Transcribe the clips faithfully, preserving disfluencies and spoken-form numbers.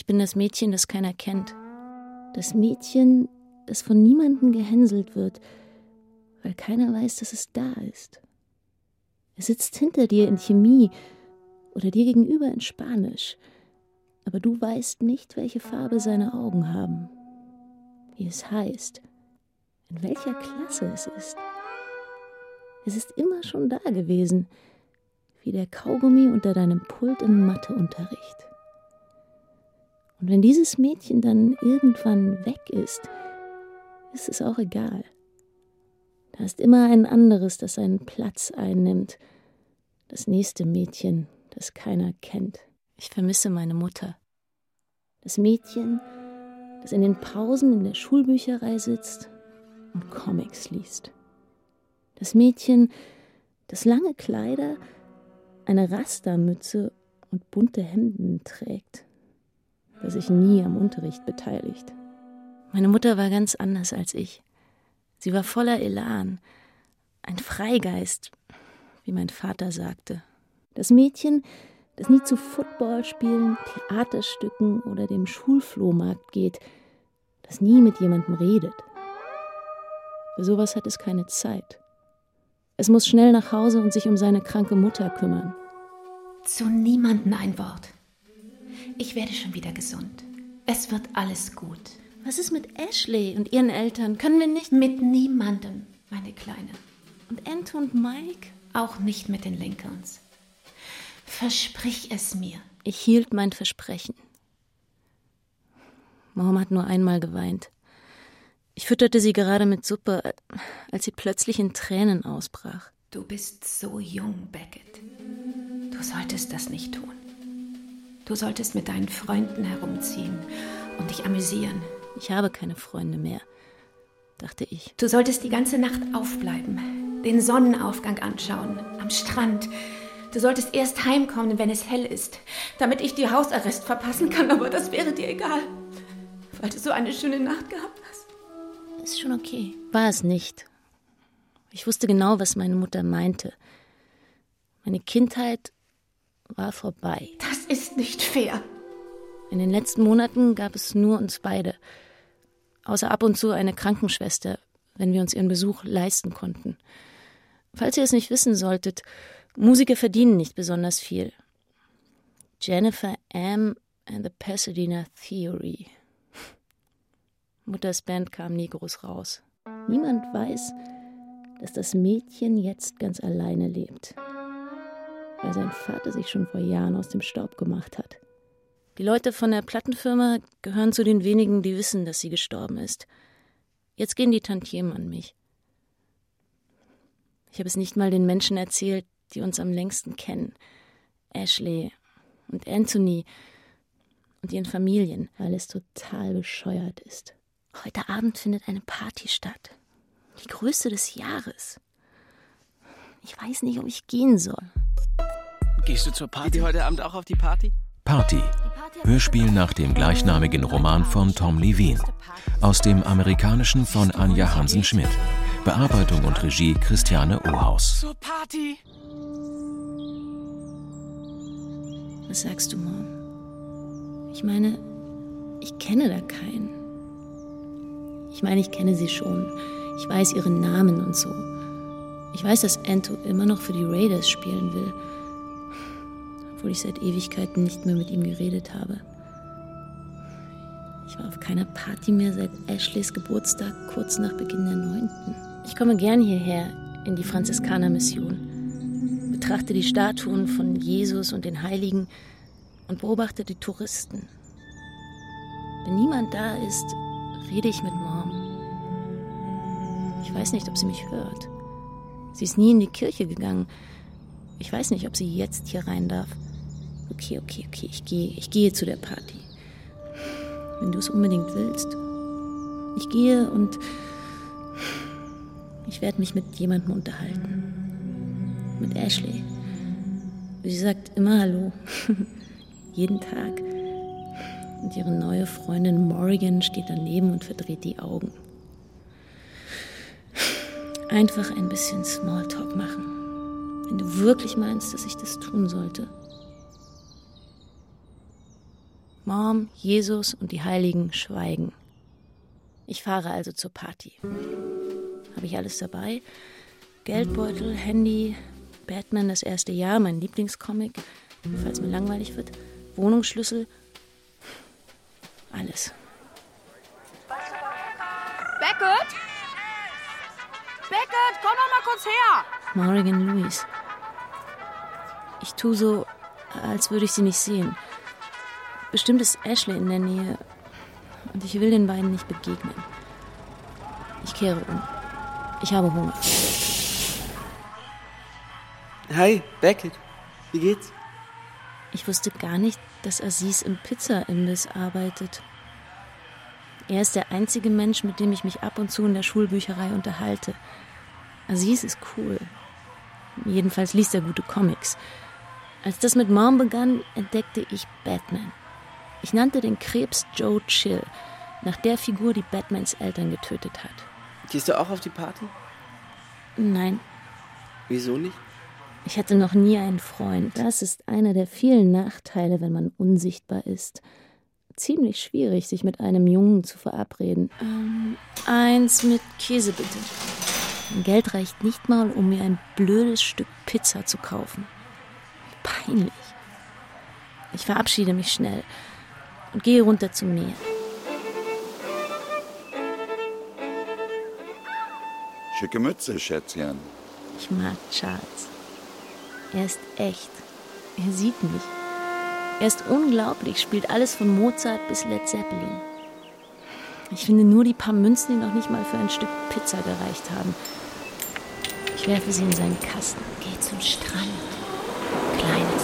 bin das Mädchen, das keiner kennt. Das Mädchen, das von niemandem gehänselt wird, weil keiner weiß, dass es da ist. Es sitzt hinter dir in Chemie oder dir gegenüber in Spanisch, aber du weißt nicht, welche Farbe seine Augen haben, wie es heißt, in welcher Klasse es ist. Es ist immer schon da gewesen, wie der Kaugummi unter deinem Pult im Matheunterricht. Und wenn dieses Mädchen dann irgendwann weg ist, ist es auch egal. Da ist immer ein anderes, das seinen Platz einnimmt. Das nächste Mädchen, das keiner kennt. Ich vermisse meine Mutter. Das Mädchen, das in den Pausen in der Schulbücherei sitzt und Comics liest. Das Mädchen, das lange Kleider, eine Rastermütze und bunte Hemden trägt, das sich nie am Unterricht beteiligt. Meine Mutter war ganz anders als ich. Sie war voller Elan, ein Freigeist, wie mein Vater sagte. Das Mädchen, das nie zu Footballspielen, Theaterstücken oder dem Schulflohmarkt geht, das nie mit jemandem redet. Für sowas hat es keine Zeit. Es muss schnell nach Hause und sich um seine kranke Mutter kümmern. Zu niemandem ein Wort. Ich werde schon wieder gesund. Es wird alles gut. Was ist mit Ashley und ihren Eltern? Können wir nicht... Mit niemandem, meine Kleine. Und Ento und Mike? Auch nicht mit den Lincolns. Versprich es mir. Ich hielt mein Versprechen. Mom hat nur einmal geweint. Ich fütterte sie gerade mit Suppe, als sie plötzlich in Tränen ausbrach. Du bist so jung, Beckett. Du solltest das nicht tun. Du solltest mit deinen Freunden herumziehen und dich amüsieren. Ich habe keine Freunde mehr, dachte ich. Du solltest die ganze Nacht aufbleiben, den Sonnenaufgang anschauen, am Strand. Du solltest erst heimkommen, wenn es hell ist, damit ich dir Hausarrest verpassen kann, aber das wäre dir egal, weil du so eine schöne Nacht gehabt hast. Ist schon okay. War es nicht. Ich wusste genau, was meine Mutter meinte. Meine Kindheit war vorbei. Das ist nicht fair. In den letzten Monaten gab es nur uns beide. Außer ab und zu eine Krankenschwester, wenn wir uns ihren Besuch leisten konnten. Falls ihr es nicht wissen solltet, Musiker verdienen nicht besonders viel. Jennifer Am and the Pasadena Theory. Mutters Band kam nie groß raus. Niemand weiß, dass das Mädchen jetzt ganz alleine lebt, weil sein Vater sich schon vor Jahren aus dem Staub gemacht hat. Die Leute von der Plattenfirma gehören zu den wenigen, die wissen, dass sie gestorben ist. Jetzt gehen die Tantiemen an mich. Ich habe es nicht mal den Menschen erzählt, die uns am längsten kennen. Ashley und Anthony und ihren Familien, weil es total bescheuert ist. Heute Abend findet eine Party statt. Die größte des Jahres. Ich weiß nicht, ob ich gehen soll. Gehst du zur Party? Geht ihr heute Abend auch auf die Party? Party. Hörspiel nach dem gleichnamigen Roman von Tom Levine. Aus dem amerikanischen von Anja Hansen-Schmidt. Bearbeitung und Regie Christiane Ohaus. Zur Party! Was sagst du, Mom? Ich meine, ich kenne da keinen. Ich meine, ich kenne sie schon. Ich weiß ihren Namen und so. Ich weiß, dass Ento immer noch für die Raiders spielen will. Obwohl ich seit Ewigkeiten nicht mehr mit ihm geredet habe. Ich war auf keiner Party mehr seit Ashleys Geburtstag kurz nach Beginn der neunten. Ich komme gern hierher in die Franziskanermission, betrachte die Statuen von Jesus und den Heiligen und beobachte die Touristen. Wenn niemand da ist, rede ich mit Mom. Ich weiß nicht, ob sie mich hört. Sie ist nie in die Kirche gegangen. Ich weiß nicht, ob sie jetzt hier rein darf. Okay, okay, okay, ich gehe, ich gehe zu der Party. Wenn du es unbedingt willst. Ich gehe und ich werde mich mit jemandem unterhalten. Mit Ashley. Sie sagt immer Hallo. Jeden Tag. Und ihre neue Freundin Morrigan steht daneben und verdreht die Augen. Einfach ein bisschen Smalltalk machen. Wenn du wirklich meinst, dass ich das tun sollte. Mom, Jesus und die Heiligen schweigen. Ich fahre also zur Party. Habe ich alles dabei? Geldbeutel, Handy, Batman das erste Jahr, mein Lieblingscomic, falls mir langweilig wird, Wohnungsschlüssel, alles. Beckett? Beckett, komm doch mal kurz her! Morrigan Lewis. Ich tue so, als würde ich sie nicht sehen. Bestimmt ist Ashley in der Nähe und ich will den beiden nicht begegnen. Ich kehre um. Ich habe Hunger. Hi, Beckett. Wie geht's? Ich wusste gar nicht, dass Aziz im Pizzaimbiss arbeitet. Er ist der einzige Mensch, mit dem ich mich ab und zu in der Schulbücherei unterhalte. Aziz ist cool. Jedenfalls liest er gute Comics. Als das mit Mom begann, entdeckte ich Batman. Ich nannte den Krebs Joe Chill, nach der Figur, die Batmans Eltern getötet hat. Gehst du auch auf die Party? Nein. Wieso nicht? Ich hatte noch nie einen Freund. Das ist einer der vielen Nachteile, wenn man unsichtbar ist. Ziemlich schwierig, sich mit einem Jungen zu verabreden. Ähm, eins mit Käse, bitte. Mein Geld reicht nicht mal, um mir ein blödes Stück Pizza zu kaufen. Peinlich. Ich verabschiede mich schnell und gehe runter zum Meer. Schicke Mütze, Schätzchen. Ich mag Charles. Er ist echt. Er sieht mich. Er ist unglaublich, spielt alles von Mozart bis Led Zeppelin. Ich finde nur die paar Münzen, die noch nicht mal für ein Stück Pizza gereicht haben. Ich werfe sie in seinen Kasten. Geh zum Strand. Kleines.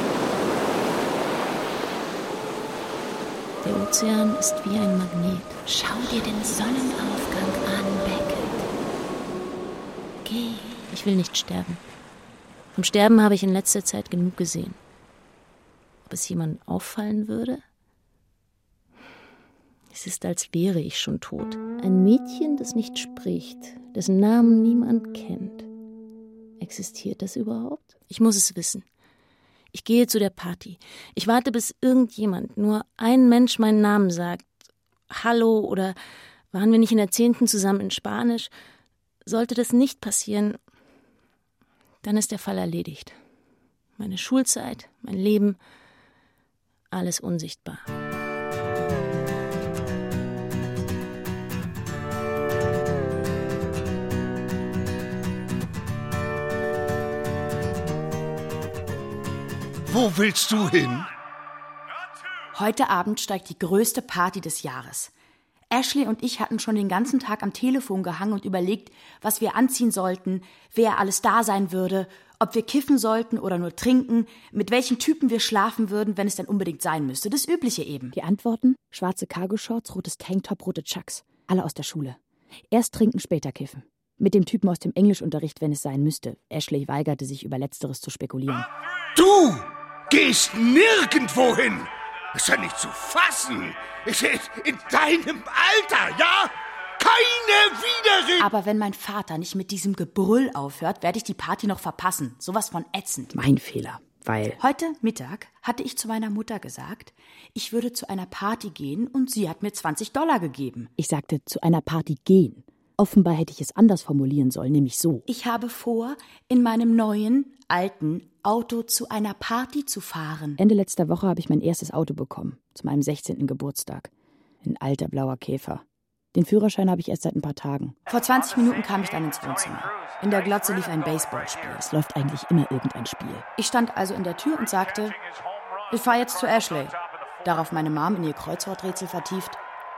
Der Ozean ist wie ein Magnet. Schau dir den Sonnenaufgang an, Beckett. Geh. Ich will nicht sterben. Vom Sterben habe ich in letzter Zeit genug gesehen. Ob es jemandem auffallen würde? Es ist, als wäre ich schon tot. Ein Mädchen, das nicht spricht, dessen Namen niemand kennt. Existiert das überhaupt? Ich muss es wissen. Ich gehe zu der Party. Ich warte, bis irgendjemand, nur ein Mensch meinen Namen sagt. Hallo oder waren wir nicht in der Zehnten zusammen in Spanisch? Sollte das nicht passieren, dann ist der Fall erledigt. Meine Schulzeit, mein Leben, alles unsichtbar. Wo willst du hin? Heute Abend steigt die größte Party des Jahres. Ashley und ich hatten schon den ganzen Tag am Telefon gehangen und überlegt, was wir anziehen sollten, wer alles da sein würde, ob wir kiffen sollten oder nur trinken, mit welchen Typen wir schlafen würden, wenn es denn unbedingt sein müsste. Das Übliche eben. Die Antworten? Schwarze Cargo-Shorts, rotes Tanktop, rote Chucks. Alle aus der Schule. Erst trinken, später kiffen. Mit dem Typen aus dem Englischunterricht, wenn es sein müsste. Ashley weigerte sich, über Letzteres zu spekulieren. Du gehst nirgendwo hin! Ist ja nicht zu fassen! Ich, in deinem Alter, ja? Keine Widerrede! Aber wenn mein Vater nicht mit diesem Gebrüll aufhört, werde ich die Party noch verpassen. Sowas von ätzend. Mein Fehler, weil... Heute Mittag hatte ich zu meiner Mutter gesagt, ich würde zu einer Party gehen und sie hat mir zwanzig Dollar gegeben. Ich sagte, zu einer Party gehen. Offenbar hätte ich es anders formulieren sollen, nämlich so. Ich habe vor, in meinem neuen, alten Auto zu einer Party zu fahren. Ende letzter Woche habe ich mein erstes Auto bekommen, zu meinem sechzehnten Geburtstag. Ein alter blauer Käfer. Den Führerschein habe ich erst seit ein paar Tagen. Vor zwanzig Minuten kam ich dann ins Wohnzimmer. In der Glotze lief ein Baseballspiel. Es läuft eigentlich immer irgendein Spiel. Ich stand also in der Tür und sagte, ich fahre jetzt zu Ashley. Darauf meine Mom in ihr Kreuzworträtsel vertieft.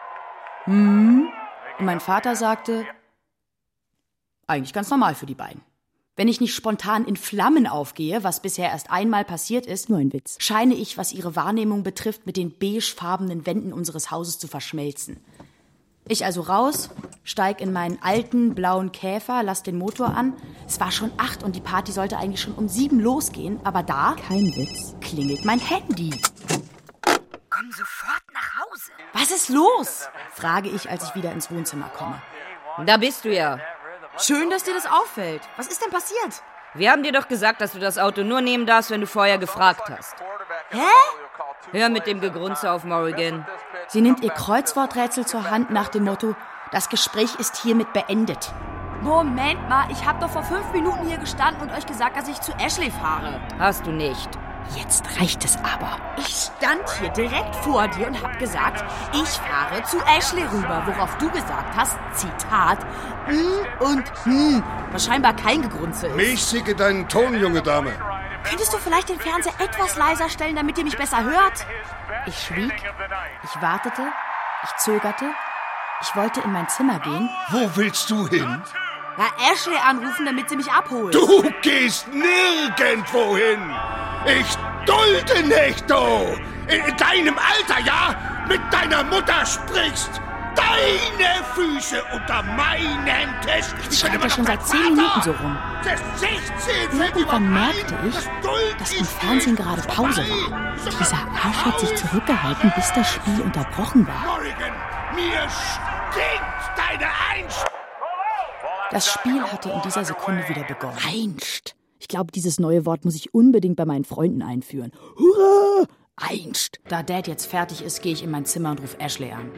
Hm? Und mein Vater sagte, eigentlich ganz normal für die beiden. Wenn ich nicht spontan in Flammen aufgehe, was bisher erst einmal passiert ist, nur ein Witz, scheine ich, was ihre Wahrnehmung betrifft, mit den beigefarbenen Wänden unseres Hauses zu verschmelzen. Ich also raus, steig in meinen alten blauen Käfer, lass den Motor an. Es war schon acht und die Party sollte eigentlich schon um sieben losgehen, aber da, kein Witz, klingelt mein Handy. Komm sofort nach Hause. Was ist los? Frage ich, als ich wieder ins Wohnzimmer komme. Da bist du ja. Schön, dass dir das auffällt. Was ist denn passiert? Wir haben dir doch gesagt, dass du das Auto nur nehmen darfst, wenn du vorher gefragt hast. Hä? Hör mit dem Gegrunze auf, Morrigan. Sie nimmt ihr Kreuzworträtsel zur Hand nach dem Motto, das Gespräch ist hiermit beendet. Moment mal, ich habe doch vor fünf Minuten hier gestanden und euch gesagt, dass ich zu Ashley fahre. Hast du nicht. Jetzt reicht es aber. Ich stand hier direkt vor dir und hab gesagt, ich fahre zu Ashley rüber, worauf du gesagt hast, Zitat, mm und hm, was scheinbar kein Gegrunze ist. Mäßige deinen Ton, junge Dame. Könntest du vielleicht den Fernseher etwas leiser stellen, damit ihr mich besser hört? Ich schwieg, ich wartete, ich zögerte, ich wollte in mein Zimmer gehen. Wo willst du hin? Ja, Ashley anrufen, damit sie mich abholt. Du gehst nirgendwo hin. Ich dulde nicht, du! In deinem Alter, ja? Mit deiner Mutter sprichst! Deine Füße unter meinen Tisch! Ich schreibe schon seit zehn Minuten so rum. Irgendwann merkte ich, dass im Fernsehen gerade Pause war. Dieser Arsch hat sich zurückgehalten, bis das Spiel unterbrochen war. Morrigan, mir stinkt deine Einst! Das Spiel hatte in dieser Sekunde wieder begonnen. Einst. Ich glaube, dieses neue Wort muss ich unbedingt bei meinen Freunden einführen. Hurra! Einst. Da Dad jetzt fertig ist, gehe ich in mein Zimmer und rufe Ashley an.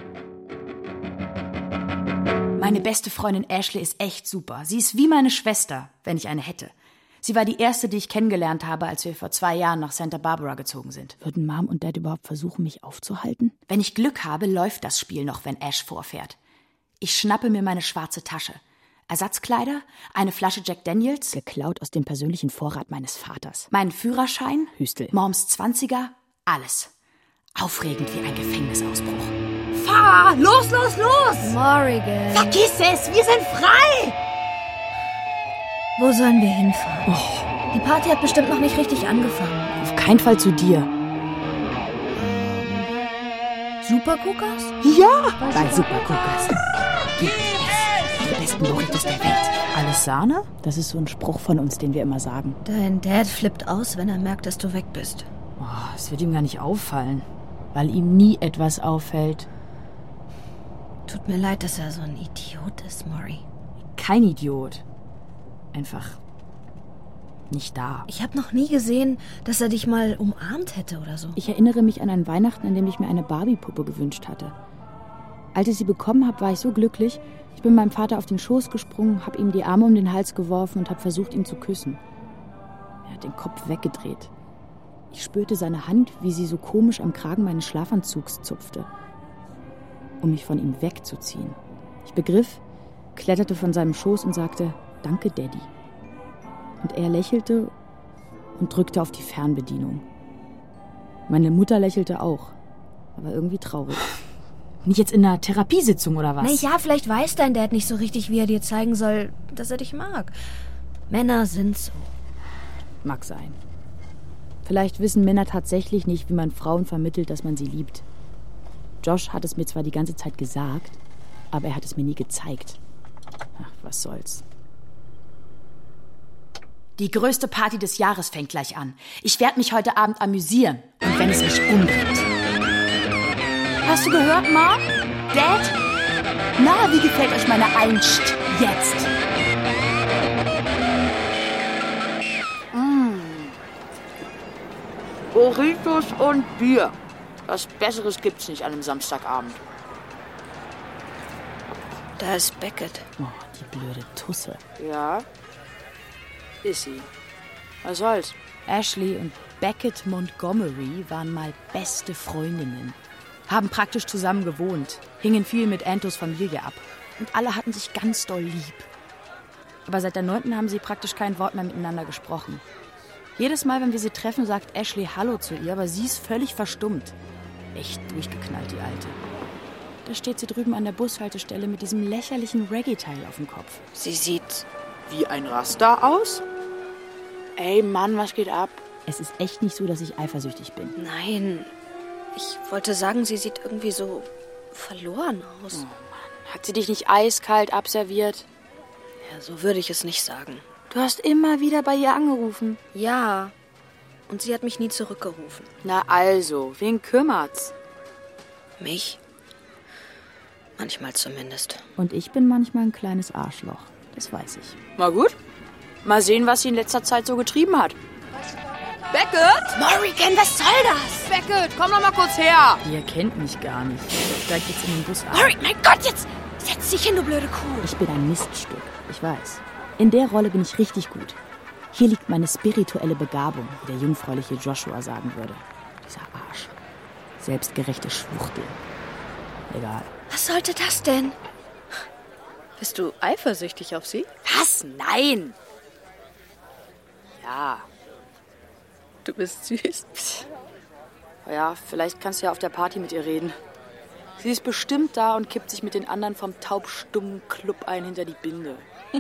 Meine beste Freundin Ashley ist echt super. Sie ist wie meine Schwester, wenn ich eine hätte. Sie war die erste, die ich kennengelernt habe, als wir vor zwei Jahren nach Santa Barbara gezogen sind. Würden Mom und Dad überhaupt versuchen, mich aufzuhalten? Wenn ich Glück habe, läuft das Spiel noch, wenn Ash vorfährt. Ich schnappe mir meine schwarze Tasche. Ersatzkleider, eine Flasche Jack Daniels, geklaut aus dem persönlichen Vorrat meines Vaters, meinen Führerschein, Hüstel, Moms Zwanziger, alles. Aufregend wie ein Gefängnisausbruch. Fahr! Los, los, los! Morrigan. Vergiss es, wir sind frei! Wo sollen wir hinfahren? Oh. Die Party hat bestimmt noch nicht richtig angefangen. Auf keinen Fall zu dir. Supercookers? Ja! Bei Supercookers. Gibt es. Die besten Burritos der Welt. Alles Sahne? Das ist so ein Spruch von uns, den wir immer sagen. Dein Dad flippt aus, wenn er merkt, dass du weg bist. Oh, es wird ihm gar nicht auffallen, weil ihm nie etwas auffällt. Tut mir leid, dass er so ein Idiot ist, Maury. Kein Idiot. Einfach nicht da. Ich habe noch nie gesehen, dass er dich mal umarmt hätte oder so. Ich erinnere mich an ein Weihnachten, an dem ich mir eine Barbie-Puppe gewünscht hatte. Als ich sie bekommen habe, war ich so glücklich. Ich bin meinem Vater auf den Schoß gesprungen, habe ihm die Arme um den Hals geworfen und habe versucht, ihn zu küssen. Er hat den Kopf weggedreht. Ich spürte seine Hand, wie sie so komisch am Kragen meines Schlafanzugs zupfte, um mich von ihm wegzuziehen. Ich begriff, kletterte von seinem Schoß und sagte, danke, Daddy. Und er lächelte und drückte auf die Fernbedienung. Meine Mutter lächelte auch, aber irgendwie traurig. Nicht jetzt in einer Therapiesitzung oder was? Na ja, vielleicht weiß dein Dad nicht so richtig, wie er dir zeigen soll, dass er dich mag. Männer sind so. Mag sein. Vielleicht wissen Männer tatsächlich nicht, wie man Frauen vermittelt, dass man sie liebt. Josh hat es mir zwar die ganze Zeit gesagt, aber er hat es mir nie gezeigt. Ach, was soll's. Die größte Party des Jahres fängt gleich an. Ich werde mich heute Abend amüsieren. Und wenn es mich umbringt. Hast du gehört, Mom? Dad? Na, wie gefällt euch meine Einst jetzt? Mm. Burritos und Bier. Was Besseres gibt's nicht an einem Samstagabend. Da ist Beckett. Oh, die blöde Tusse. Ja, ist sie. Was soll's? Ashley und Beckett Montgomery waren mal beste Freundinnen. Haben praktisch zusammen gewohnt, hingen viel mit Antos Familie ab. Und alle hatten sich ganz doll lieb. Aber seit der neunten haben sie praktisch kein Wort mehr miteinander gesprochen. Jedes Mal, wenn wir sie treffen, sagt Ashley Hallo zu ihr, aber sie ist völlig verstummt. Echt durchgeknallt, die Alte. Da steht sie drüben an der Bushaltestelle mit diesem lächerlichen Reggae-Teil auf dem Kopf. Sie sieht wie ein Raster aus? Ey, Mann, was geht ab? Es ist echt nicht so, dass ich eifersüchtig bin. Nein, ich wollte sagen, sie sieht irgendwie so verloren aus. Oh Mann, hat sie dich nicht eiskalt abserviert? Ja, so würde ich es nicht sagen. Du hast immer wieder bei ihr angerufen. Ja, und sie hat mich nie zurückgerufen. Na also, wen kümmert's? Mich? Manchmal zumindest. Und ich bin manchmal ein kleines Arschloch. Das weiß ich. Na gut. Mal sehen, was sie in letzter Zeit so getrieben hat. Beckett? Morrigan, was soll das? Beckett, komm doch mal kurz her. Ihr kennt mich gar nicht. Steigt jetzt in den Bus ein. Morrigan, mein Gott, jetzt setz dich hin, du blöde Kuh. Ich bin ein Miststück, ich weiß. In der Rolle bin ich richtig gut. Hier liegt meine spirituelle Begabung, wie der jungfräuliche Joshua sagen würde. Dieser Arsch. Selbstgerechte Schwuchtel. Egal. Was sollte das denn? Bist du eifersüchtig auf sie? Was? Nein. Ja. Du bist süß. Ja, vielleicht kannst du ja auf der Party mit ihr reden. Sie ist bestimmt da und kippt sich mit den anderen vom taubstummen Club ein hinter die Binde.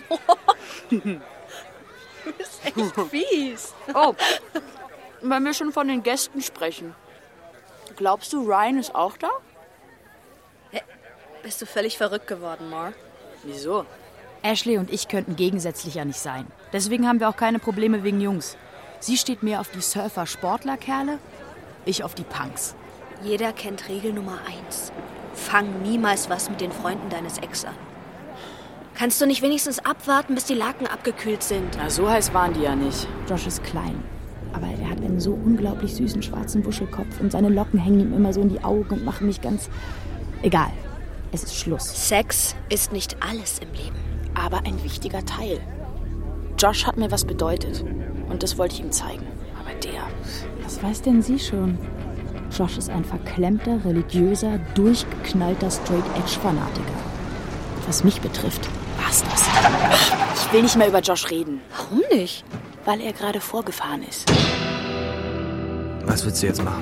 Du bist echt fies. Oh, wenn wir schon von den Gästen sprechen. Glaubst du, Ryan ist auch da? Hey, bist du völlig verrückt geworden, Mar? Wieso? Ashley und ich könnten gegensätzlicher nicht sein. Deswegen haben wir auch keine Probleme wegen Jungs. Sie steht mehr auf die Surfer-Sportler-Kerle, ich auf die Punks. Jeder kennt Regel Nummer eins. Fang niemals was mit den Freunden deines Ex an. Kannst du nicht wenigstens abwarten, bis die Laken abgekühlt sind? Na, so heiß waren die ja nicht. Josh ist klein, aber er hat einen so unglaublich süßen schwarzen Wuschelkopf und seine Locken hängen ihm immer so in die Augen und machen mich ganz... Egal, es ist Schluss. Sex ist nicht alles im Leben. Aber ein wichtiger Teil. Josh hat mir was bedeutet. Und das wollte ich ihm zeigen. Aber der... Was weiß denn sie schon? Josh ist ein verklemmter, religiöser, durchgeknallter Straight-Edge-Fanatiker. Was mich betrifft, war's das. Ich will nicht mehr über Josh reden. Warum nicht? Weil er gerade vorgefahren ist. Was willst du jetzt machen?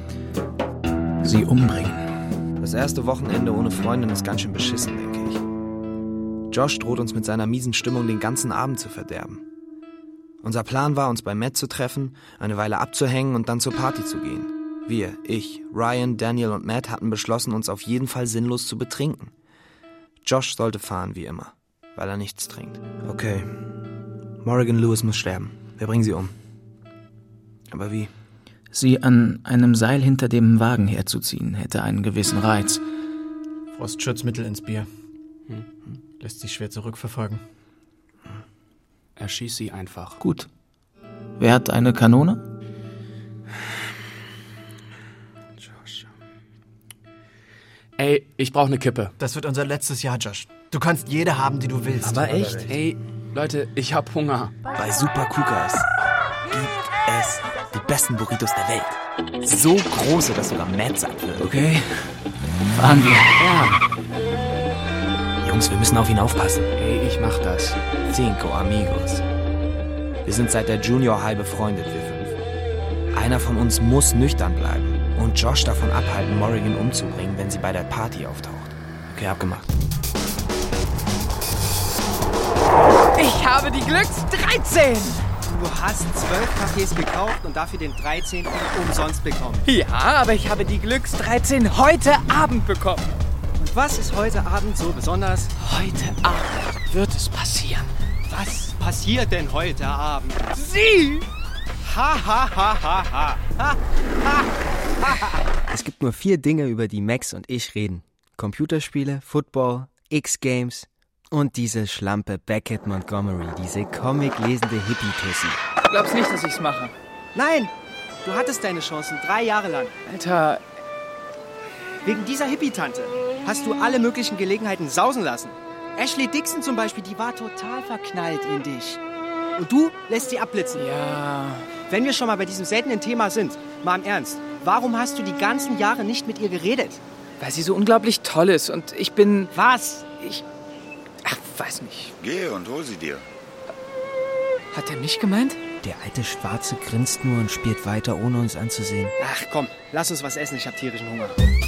Sie umbringen. Das erste Wochenende ohne Freundin ist ganz schön beschissen, denke ich. Josh droht uns mit seiner miesen Stimmung den ganzen Abend zu verderben. Unser Plan war, uns bei Matt zu treffen, eine Weile abzuhängen und dann zur Party zu gehen. Wir, ich, Ryan, Daniel und Matt hatten beschlossen, uns auf jeden Fall sinnlos zu betrinken. Josh sollte fahren, wie immer, weil er nichts trinkt. Okay, Morrigan Lewis muss sterben. Wir bringen sie um. Aber wie? Sie an einem Seil hinter dem Wagen herzuziehen, hätte einen gewissen Reiz. Frostschutzmittel ins Bier. Hm. Lässt sich schwer zurückverfolgen. Erschieß sie einfach. Gut. Wer hat eine Kanone? Josh. Ey, ich brauche eine Kippe. Das wird unser letztes Jahr, Josh. Du kannst jede haben, die du willst. Aber echt? Ey, Leute, ich hab Hunger. Bei Super Cookers gibt es die besten Burritos der Welt. So große, dass sogar Matt satt wird. Okay, fahren wir. Ja. Jungs, wir müssen auf ihn aufpassen. Ey, ich mach das. Cinco amigos. Wir sind seit der Junior High befreundet, wir fünf. Einer von uns muss nüchtern bleiben und Josh davon abhalten, Morrigan umzubringen, wenn sie bei der Party auftaucht. Okay, abgemacht. Ich habe die Glücks dreizehn! Du hast zwölf Cafés gekauft und dafür den dreizehnten umsonst bekommen. Ja, aber ich habe die Glücks dreizehn heute Abend bekommen. Und was ist heute Abend so besonders? Heute Abend wird es passieren. Was passiert denn heute Abend? Sie! Ha, ha, ha, ha, ha. Ha, ha, ha. Es gibt nur vier Dinge, über die Max und ich reden. Computerspiele, Football, X-Games und diese Schlampe Beckett Montgomery, diese Comic-lesende Hippie-Tussi. Du glaubst nicht, dass ich's mache? Nein! Du hattest deine Chancen drei Jahre lang. Alter... Wegen dieser Hippie-Tante hast du alle möglichen Gelegenheiten sausen lassen. Ashley Dixon zum Beispiel, die war total verknallt in dich. Und du lässt sie abblitzen. Ja... Wenn wir schon mal bei diesem seltenen Thema sind, mal im Ernst, warum hast du die ganzen Jahre nicht mit ihr geredet? Weil sie so unglaublich toll ist und ich bin... Was? Ich... Ach, weiß nicht. Geh und hol sie dir. Hat er mich gemeint? Der alte Schwarze grinst nur und spielt weiter, ohne uns anzusehen. Ach komm, lass uns was essen, ich hab tierischen Hunger.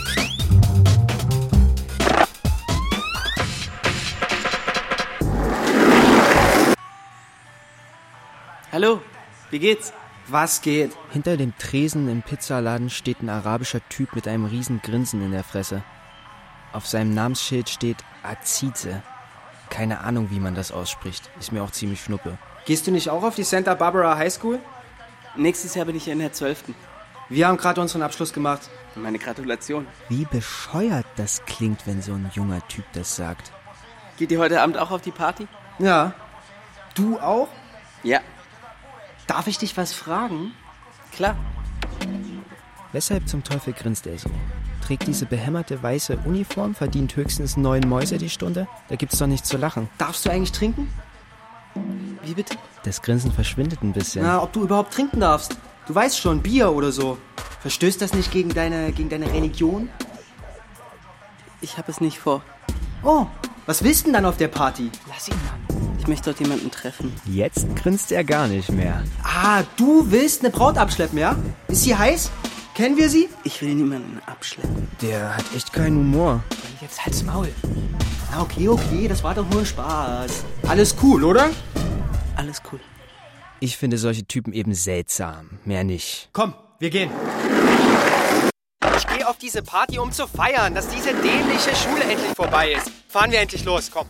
Hallo, wie geht's? Was geht? Hinter dem Tresen im Pizzaladen steht ein arabischer Typ mit einem riesen Grinsen in der Fresse. Auf seinem Namensschild steht Azize. Keine Ahnung, wie man das ausspricht. Ist mir auch ziemlich schnuppe. Gehst du nicht auch auf die Santa Barbara High School? Nächstes Jahr bin ich in der zwölften Wir haben gerade unseren Abschluss gemacht. Meine Gratulation. Wie bescheuert das klingt, wenn so ein junger Typ das sagt. Geht ihr heute Abend auch auf die Party? Ja. Du auch? Ja. Darf ich dich was fragen? Klar. Weshalb zum Teufel grinst er so? Trägt diese behämmerte weiße Uniform, verdient höchstens neun Mäuse die Stunde? Da gibt's doch nichts zu lachen. Darfst du eigentlich trinken? Wie bitte? Das Grinsen verschwindet ein bisschen. Na, ob du überhaupt trinken darfst. Du weißt schon, Bier oder so. Verstößt das nicht gegen deine, gegen deine Religion? Ich habe es nicht vor. Oh, was willst du denn dann auf der Party? Lass ihn, Mann. Ich möchte dort jemanden treffen. Jetzt grinst er gar nicht mehr. Ah, du willst eine Braut abschleppen, ja? Ist sie heiß? Kennen wir sie? Ich will niemanden abschleppen. Der hat echt keinen Humor. Jetzt halt's Maul. Na, okay, okay, das war doch nur Spaß. Alles cool, oder? Alles cool. Ich finde solche Typen eben seltsam. Mehr nicht. Komm, wir gehen. Ich gehe auf diese Party, um zu feiern, dass diese dämliche Schule endlich vorbei ist. Fahren wir endlich los, komm.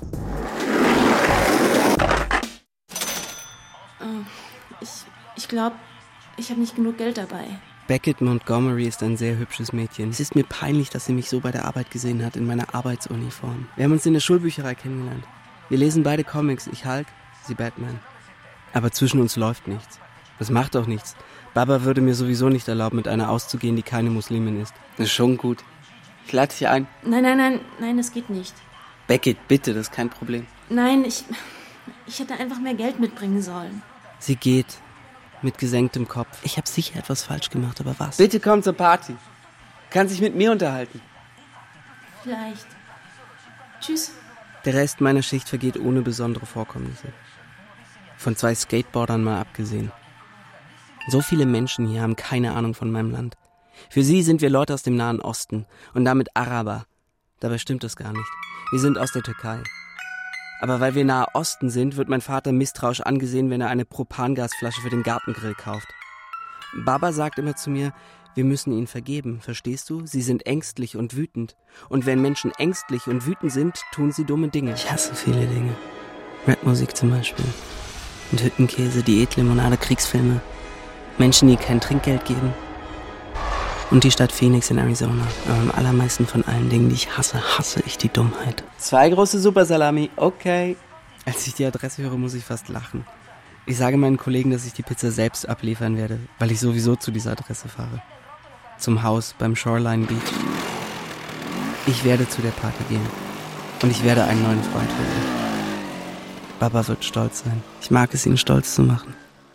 Ich, ich glaube, ich habe nicht genug Geld dabei. Beckett Montgomery ist ein sehr hübsches Mädchen. Es ist mir peinlich, dass sie mich so bei der Arbeit gesehen hat, in meiner Arbeitsuniform. Wir haben uns in der Schulbücherei kennengelernt. Wir lesen beide Comics, ich Hulk, sie Batman. Aber zwischen uns läuft nichts. Das macht auch nichts. Baba würde mir sowieso nicht erlauben, mit einer auszugehen, die keine Muslimin ist. Das ist schon gut. Ich lade dich ein. Nein, nein, nein, nein, das geht nicht. Beckett, bitte, das ist kein Problem. Nein, ich, ich hätte einfach mehr Geld mitbringen sollen. Sie geht. Mit gesenktem Kopf. Ich habe sicher etwas falsch gemacht, aber was? Bitte komm zur Party. Kann sich mit mir unterhalten. Vielleicht. Tschüss. Der Rest meiner Schicht vergeht ohne besondere Vorkommnisse. Von zwei Skateboardern mal abgesehen. So viele Menschen hier haben keine Ahnung von meinem Land. Für sie sind wir Leute aus dem Nahen Osten und damit Araber. Dabei stimmt das gar nicht. Wir sind aus der Türkei. Aber weil wir Nahe Osten sind, wird mein Vater misstrauisch angesehen, wenn er eine Propangasflasche für den Gartengrill kauft. Baba sagt immer zu mir, wir müssen ihnen vergeben, verstehst du? Sie sind ängstlich und wütend. Und wenn Menschen ängstlich und wütend sind, tun sie dumme Dinge. Ich hasse viele Dinge. Rapmusik zum Beispiel. Und Hüttenkäse, Diätlimonade, Kriegsfilme. Menschen, die kein Trinkgeld geben. Und die Stadt Phoenix in Arizona. Aber am allermeisten von allen Dingen, die ich hasse, hasse ich die Dummheit. Zwei große Supersalami, okay. Als ich die Adresse höre, muss ich fast lachen. Ich sage meinen Kollegen, dass ich die Pizza selbst abliefern werde, weil ich sowieso zu dieser Adresse fahre. Zum Haus beim Shoreline Beach. Ich werde zu der Party gehen. Und ich werde einen neuen Freund finden. Baba wird stolz sein. Ich mag es, ihn stolz zu machen.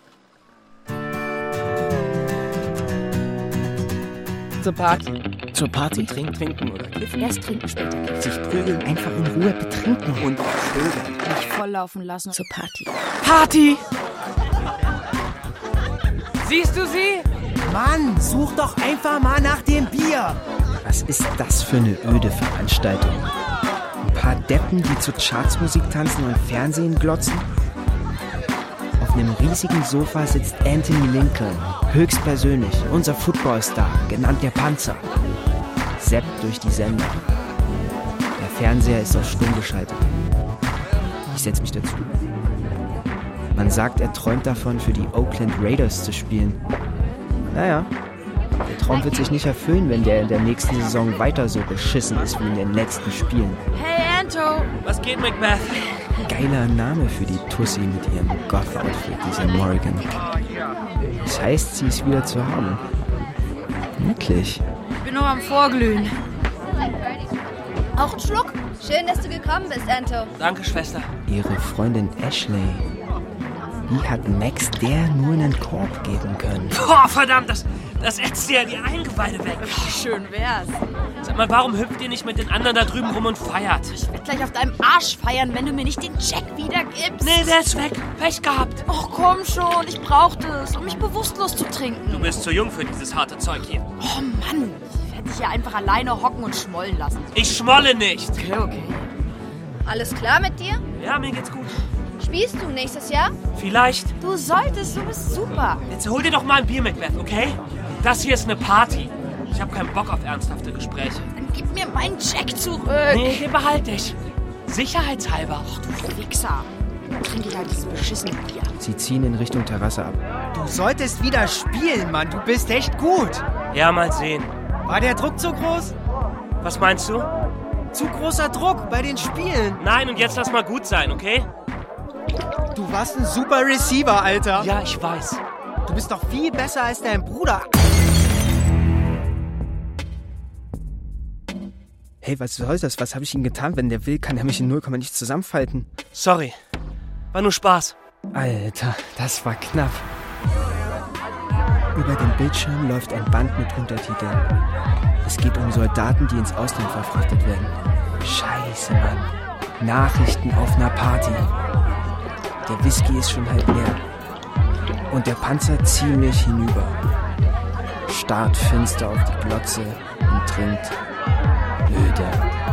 Zur Party. Zur Party? Trinken, trinken oder kiffen. Erst trinken, später kiffen. Sich prügeln, einfach in Ruhe betrinken. Und schön. Nicht volllaufen lassen. Zur Party. Party! Siehst du sie? Mann, such doch einfach mal nach dem Bier. Was ist das für eine öde Veranstaltung? Ein paar Deppen, die zu Chartsmusik tanzen und Fernsehen glotzen? Auf einem riesigen Sofa sitzt Anthony Lincoln, höchstpersönlich, unser Footballstar, genannt der Panzer. Zappt durch die Sender. Der Fernseher ist auf stumm geschaltet. Ich setz mich dazu. Man sagt, er träumt davon, für die Oakland Raiders zu spielen. Naja, der Traum wird sich nicht erfüllen, wenn der in der nächsten Saison weiter so beschissen ist wie in den letzten Spielen. Hey, Anto! Was geht, Macbeth? Geiler Name für die Tussi mit ihrem Goth-Outfit, diese Morrigan. Das heißt, sie ist wieder zu haben. Wirklich. Ich bin nur am Vorglühen. Auch einen Schluck? Schön, dass du gekommen bist, Anto. Danke, Schwester. Ihre Freundin Ashley. Die hat Max der nur einen Korb geben können. Boah, verdammt, das, das ätzt dir ja die Eingeweide weg. Schön wär's. Sag mal, warum hüpft ihr nicht mit den anderen da drüben rum und feiert? Ich werd gleich auf deinem Arsch feiern, wenn du mir nicht den Check wiedergibst. Nee, der ist weg. Pech gehabt. Ach komm schon, ich brauch das, um mich bewusstlos zu trinken. Du bist zu jung für dieses harte Zeug hier. Oh Mann, ich werde dich hier einfach alleine hocken und schmollen lassen. Ich schmolle nicht. Okay, okay. Alles klar mit dir? Ja, mir geht's gut. Spielst du nächstes Jahr? Vielleicht. Du solltest, du bist super. Jetzt hol dir doch mal ein Bier, Macbeth, okay? Das hier ist eine Party. Ich habe keinen Bock auf ernsthafte Gespräche. Dann gib mir meinen Check zurück. Nee, den behalte ich. Sicherheitshalber. Ach, du Wichser. Trink ich halt dieses beschissene Bier. Sie ziehen in Richtung Terrasse ab. Du solltest wieder spielen, Mann. Du bist echt gut. Ja, mal sehen. War der Druck zu groß? Was meinst du? Zu großer Druck bei den Spielen. Nein, und jetzt lass mal gut sein, okay? Du warst ein super Receiver, Alter. Ja, ich weiß. Du bist doch viel besser als dein Bruder. Bruder! Hey, was soll das? Was habe ich ihm getan? Wenn der will, kann er mich in null Komma nichts zusammenfalten. Sorry. War nur Spaß. Alter, das war knapp. Über dem Bildschirm läuft ein Band mit Untertiteln. Es geht um Soldaten, die ins Ausland verfrachtet werden. Scheiße, Mann. Nachrichten auf einer Party. Der Whisky ist schon halb leer. Und der Panzer ziemlich hinüber. Starrt finster auf die Glotze und trinkt. Blöde.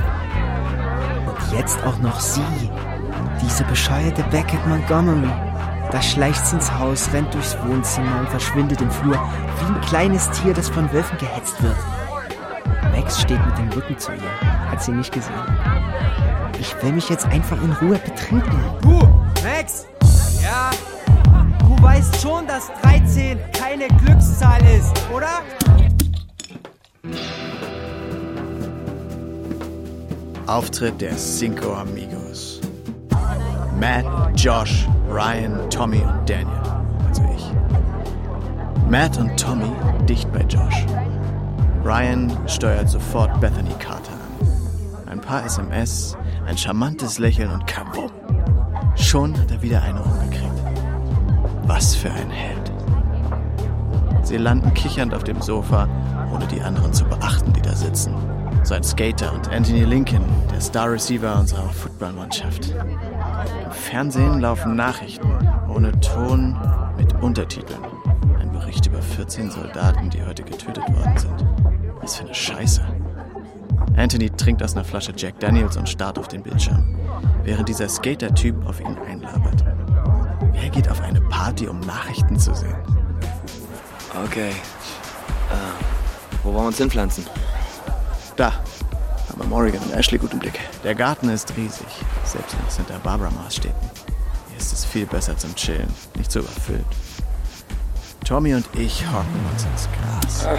Und jetzt auch noch sie. Diese bescheuerte Beckett Montgomery. Da schleicht sie ins Haus, rennt durchs Wohnzimmer und verschwindet im Flur, wie ein kleines Tier, das von Wölfen gehetzt wird. Max steht mit dem Rücken zu ihr. Hat sie nicht gesehen. Ich will mich jetzt einfach in Ruhe betrinken. Du, Max! Ja? Du weißt schon, dass dreizehn keine Glückszahl ist, oder? Auftritt der Cinco Amigos. Matt, Josh, Ryan, Tommy und Daniel. Also ich. Matt und Tommy dicht bei Josh. Ryan steuert sofort Bethany Carter an. Ein paar S M S, ein charmantes Lächeln und kabum. Schon hat er wieder eine umgekriegt. Was für ein Held. Sie landen kichernd auf dem Sofa, ohne die anderen zu beachten, die da sitzen. Sein Skater und Anthony Lincoln, der Star Receiver unserer Footballmannschaft. Im Fernsehen laufen Nachrichten, ohne Ton, mit Untertiteln. Ein Bericht über vierzehn Soldaten, die heute getötet worden sind. Was für eine Scheiße. Anthony trinkt aus einer Flasche Jack Daniels und starrt auf den Bildschirm, während dieser Skater-Typ auf ihn einlabert. Er geht auf eine Party, um Nachrichten zu sehen. Okay. Äh, wo wollen wir uns hinpflanzen? Da haben wir Morrigan und Ashley gut im Blick. Der Garten ist riesig, selbst nach Santa Barbara Maßstäben. Hier ist es viel besser zum Chillen, nicht so überfüllt. Tommy und ich hocken uns ins Gras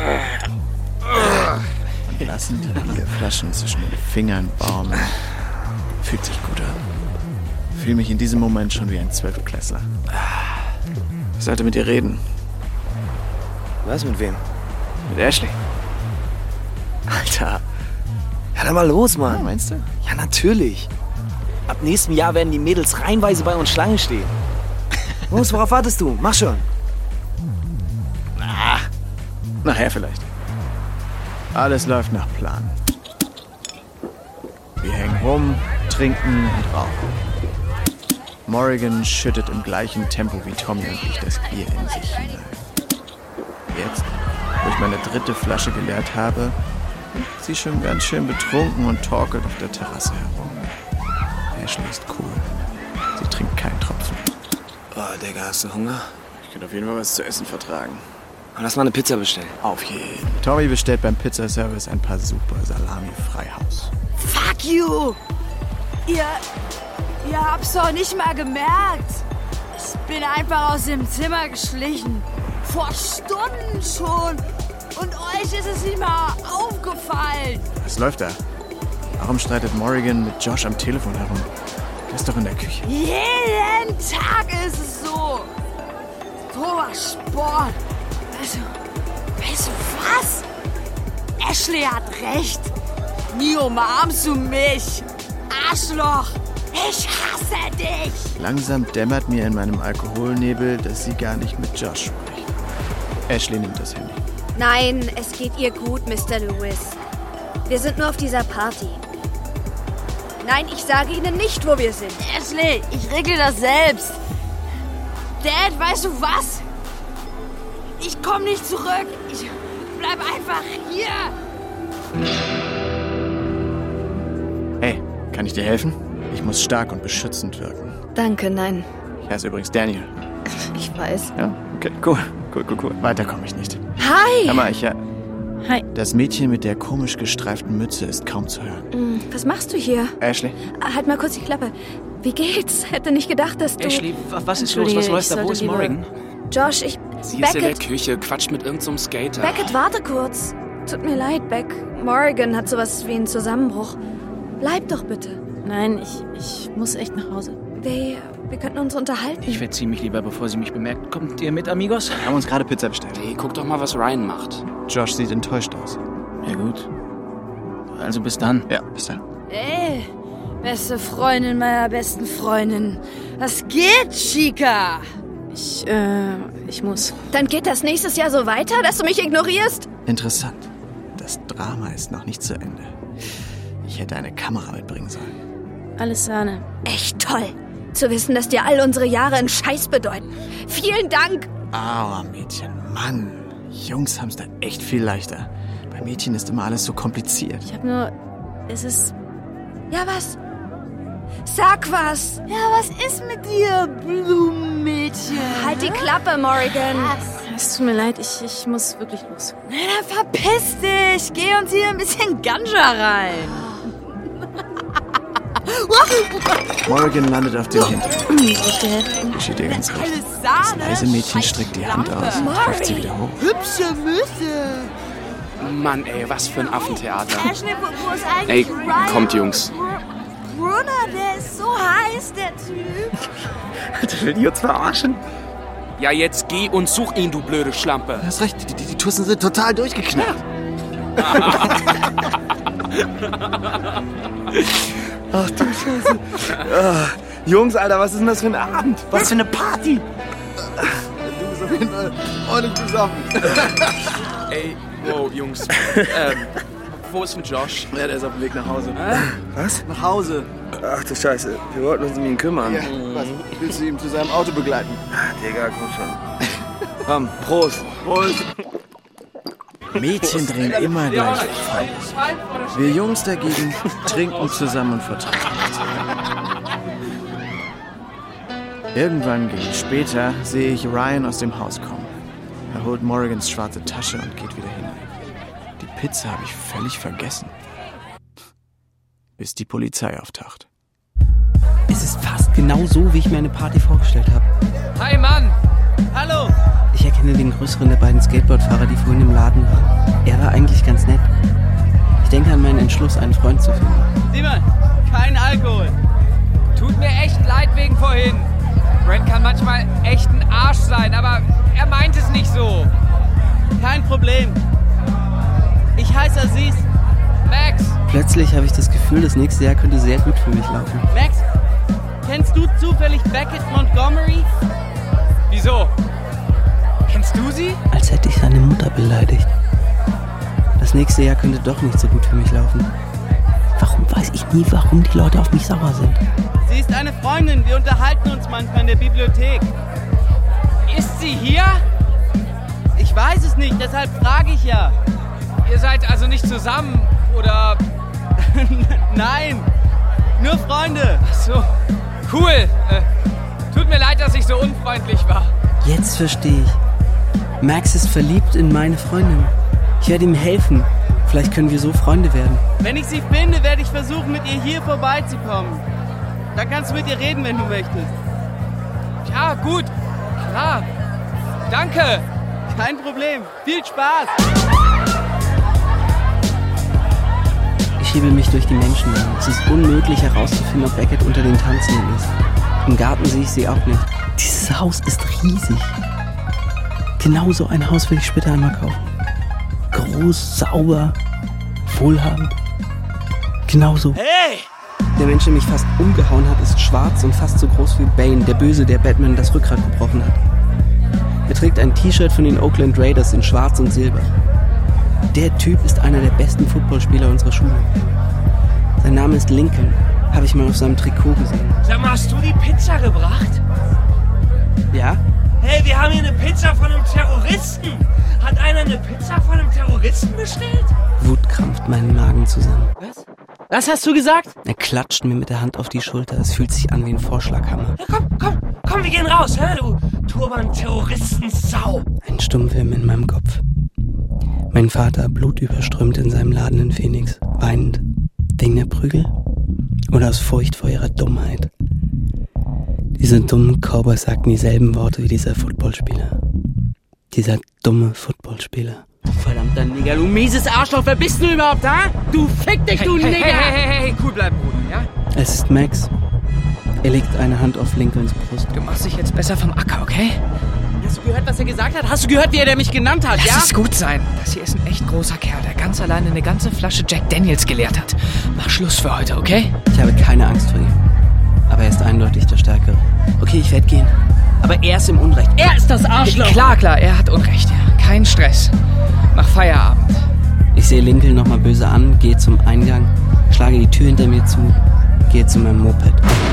und lassen die Bierflaschen zwischen den Fingern baumeln. Fühlt sich gut an. Fühle mich in diesem Moment schon wie ein Zwölftklässler. Ich sollte mit dir reden. Was, mit wem? Mit Ashley. Alter. Ja, dann mal los, Mann. Ja, meinst du? Ja, natürlich. Ab nächstem Jahr werden die Mädels reihenweise bei uns Schlange stehen. Los, worauf wartest du? Mach schon. Na, nachher vielleicht. Alles läuft nach Plan. Wir hängen rum, trinken und rauchen. Morrigan schüttet im gleichen Tempo wie Tommy und ich das Bier in sich hinein. Jetzt, wo ich meine dritte Flasche geleert habe, ist sie schon ganz schön betrunken und torkelt auf der Terrasse herum. Ashley ist cool. Sie trinkt keinen Tropfen. Oh, Digga, hast du Hunger? Ich könnte auf jeden Fall was zu essen vertragen. Lass mal eine Pizza bestellen. Auf jeden. Tommy bestellt beim Pizzaservice ein paar super Salami-Freihaus. Fuck you! Ihr... Ihr habt's doch nicht mal gemerkt. Ich bin einfach aus dem Zimmer geschlichen. Vor Stunden schon. Und euch ist es nicht mal aufgefallen. Was läuft da? Warum streitet Morrigan mit Josh am Telefon herum? Der ist doch in der Küche. Jeden Tag ist es so. Thomas Sport. Also, weißt du was? Ashley hat recht. Nie umarmst du mich. Arschloch. Ich hasse dich. Langsam dämmert mir in meinem Alkoholnebel, dass sie gar nicht mit Josh spricht. Ashley nimmt das Handy. Nein, es geht ihr gut, Mister Lewis. Wir sind nur auf dieser Party. Nein, ich sage Ihnen nicht, wo wir sind. Ashley, ich regle das selbst. Dad, weißt du was? Ich komm nicht zurück. Ich bleib einfach hier. Hey, kann ich dir helfen? Ich muss stark und beschützend wirken. Danke, nein. Ich heiße übrigens Daniel. Ich weiß. Ja, okay, cool. Cool, cool, cool. Weiter komme ich nicht. Hi! Hör mal, ich ja... Hi. Das Mädchen mit der komisch gestreiften Mütze ist kaum zu hören. Was machst du hier? Ashley? Halt mal kurz die Klappe. Wie geht's? Hätte nicht gedacht, dass du... Ashley, was ist los? Was läuft da? Wo ist Morrigan? Josh, ich... Sie Beckett. ist in der Küche, quatscht mit irgendeinem so Skater. Beckett, warte kurz. Tut mir leid, Beck. Morrigan hat sowas wie einen Zusammenbruch. Bleib doch bitte. Nein, ich, ich muss echt nach Hause. Wir, wir könnten uns unterhalten. Ich verziehe mich lieber, bevor sie mich bemerkt. Kommt ihr mit, Amigos? Wir haben uns gerade Pizza bestellt. Hey, guck doch mal, was Ryan macht. Josh sieht enttäuscht aus. Ja gut. Also bis dann. Ja, bis dann. Ey, beste Freundin meiner besten Freundin. Was geht, Chica? Ich, äh, ich muss. Dann geht das nächstes Jahr so weiter, dass du mich ignorierst? Interessant. Das Drama ist noch nicht zu Ende. Ich hätte eine Kamera mitbringen sollen. Alles Sahne. Echt toll. Zu wissen, dass dir all unsere Jahre einen Scheiß bedeuten. Vielen Dank. Aua, Mädchen. Mann. Jungs haben's da echt viel leichter. Bei Mädchen ist immer alles so kompliziert. Ich hab nur... Es ist... Ja, was? Sag was. Ja, was ist mit dir, Blumenmädchen? Halt die Klappe, Morrigan. Es tut mir leid, ich, ich muss wirklich los. Na, dann verpiss dich. Geh uns hier ein bisschen Ganja rein. Morrigan landet auf dem Hintern. Geschieht ihr ganz recht. Das leise Mädchen streckt die Hand aus und greift sie wieder hoch. Hübsche Müsse. Mann, ey, was für ein Affentheater. Ashley, wo, wo ist eigentlich Ey, Ryan? kommt, Jungs. Brunner, der ist so heiß, der Typ. Alter, will die uns verarschen? Ja, jetzt geh und such ihn, du blöde Schlampe. Du hast recht, die, die, die Tussen sind total durchgeknallt. Ach du Scheiße. Ah, Jungs, Alter, was ist denn das für ein Abend? Was für eine Party? Du bist auf jeden Fall ordentlich besoffen. Ey, wow, Jungs. ähm, wo ist denn Josh? Ja, der ist auf dem Weg nach Hause. Hä? Was? Nach Hause. Ach du Scheiße, wir wollten uns um ihn kümmern. Ja, was? Willst du ihn zu seinem Auto begleiten? Digga, komm schon. Komm, Prost. Prost. Mädchen drehen immer gleich falsch. Wir Jungs dagegen trinken zusammen und vertragen uns. Irgendwann, gegen später, sehe ich Ryan aus dem Haus kommen. Er holt Morrigans schwarze Tasche und geht wieder hinein. Die Pizza habe ich völlig vergessen. Bis die Polizei auftaucht. Es ist fast genau so, wie ich mir eine Party vorgestellt habe. Hi, Mann! Hallo! Ich erkenne den größeren der beiden Skateboardfahrer, die vorhin im Laden waren. Er war eigentlich ganz nett. Ich denke an meinen Entschluss, einen Freund zu finden. Simon, kein Alkohol. Tut mir echt leid wegen vorhin. Brent kann manchmal echt ein Arsch sein, aber er meint es nicht so. Kein Problem. Ich heiße Aziz. Max! Plötzlich habe ich das Gefühl, das nächste Jahr könnte sehr gut für mich laufen. Max, kennst du zufällig Beckett Montgomery? Wieso? Kennst du sie? Als hätte ich seine Mutter beleidigt. Das nächste Jahr könnte doch nicht so gut für mich laufen. Warum weiß ich nie, warum die Leute auf mich sauer sind? Sie ist eine Freundin. Wir unterhalten uns manchmal in der Bibliothek. Ist sie hier? Ich weiß es nicht, deshalb frage ich ja. Ihr seid also nicht zusammen, oder? Nein, nur Freunde. Ach so, cool. Äh, tut mir leid, dass ich so unfreundlich war. Jetzt verstehe ich. Max ist verliebt in meine Freundin. Ich werde ihm helfen. Vielleicht können wir so Freunde werden. Wenn ich sie finde, werde ich versuchen, mit ihr hier vorbeizukommen. Dann kannst du mit ihr reden, wenn du möchtest. Ja, gut. Klar. Danke. Kein Problem. Viel Spaß. Ich schiebe mich durch die Menschenmenge. Es ist unmöglich herauszufinden, ob Beckett unter den Tanzenden ist. Im Garten sehe ich sie auch nicht. Dieses Haus ist riesig. Genau so ein Haus will ich später einmal kaufen. Groß, sauber, wohlhabend. Genauso. Hey! Der Mensch, der mich fast umgehauen hat, ist schwarz und fast so groß wie Bane, der Böse, der Batman das Rückgrat gebrochen hat. Er trägt ein T-Shirt von den Oakland Raiders in schwarz und silber. Der Typ ist einer der besten Footballspieler unserer Schule. Sein Name ist Lincoln, habe ich mal auf seinem Trikot gesehen. Sag mal, hast du die Pizza gebracht? Ja? Hey, wir haben hier eine Pizza von einem Terroristen. Hat einer eine Pizza von einem Terroristen bestellt? Wut krampft meinen Magen zusammen. Was? Was hast du gesagt? Er klatscht mir mit der Hand auf die Schulter. Es fühlt sich an wie ein Vorschlaghammer. Ja, komm, komm, komm, wir gehen raus, hä, du Turban-Terroristen-Sau. Ein Stummfilm in meinem Kopf. Mein Vater, blutüberströmt in seinem Laden in Phoenix, weinend. Wegen der Prügel? Oder aus Furcht vor ihrer Dummheit? Diese dummen Cowboys sagten dieselben Worte wie dieser Footballspieler. Dieser dumme Footballspieler. Verdammter Nigger, du mieses Arschloch, wer bist du überhaupt, ha? Du fick dich, du hey, Nigger! hey, Hey, hey, hey, hey, cool bleiben, Bruder, ja? Es ist Max. Er legt eine Hand auf Lincolns Brust. Du machst dich jetzt besser vom Acker, okay? Hast du gehört, was er gesagt hat? Hast du gehört, wie er mich genannt hat, Lass ja? Lass es gut sein. Das hier ist ein echt großer Kerl, der ganz alleine eine ganze Flasche Jack Daniels geleert hat. Mach Schluss für heute, okay? Ich habe keine Angst vor ihm. Aber er ist eindeutig der Stärkere. Okay, ich werde gehen. Aber er ist im Unrecht. Er ist das Arschloch! Klar, klar, er hat Unrecht. Kein Stress. Mach Feierabend. Ich sehe Lincoln nochmal böse an, gehe zum Eingang, schlage die Tür hinter mir zu, gehe zu meinem Moped.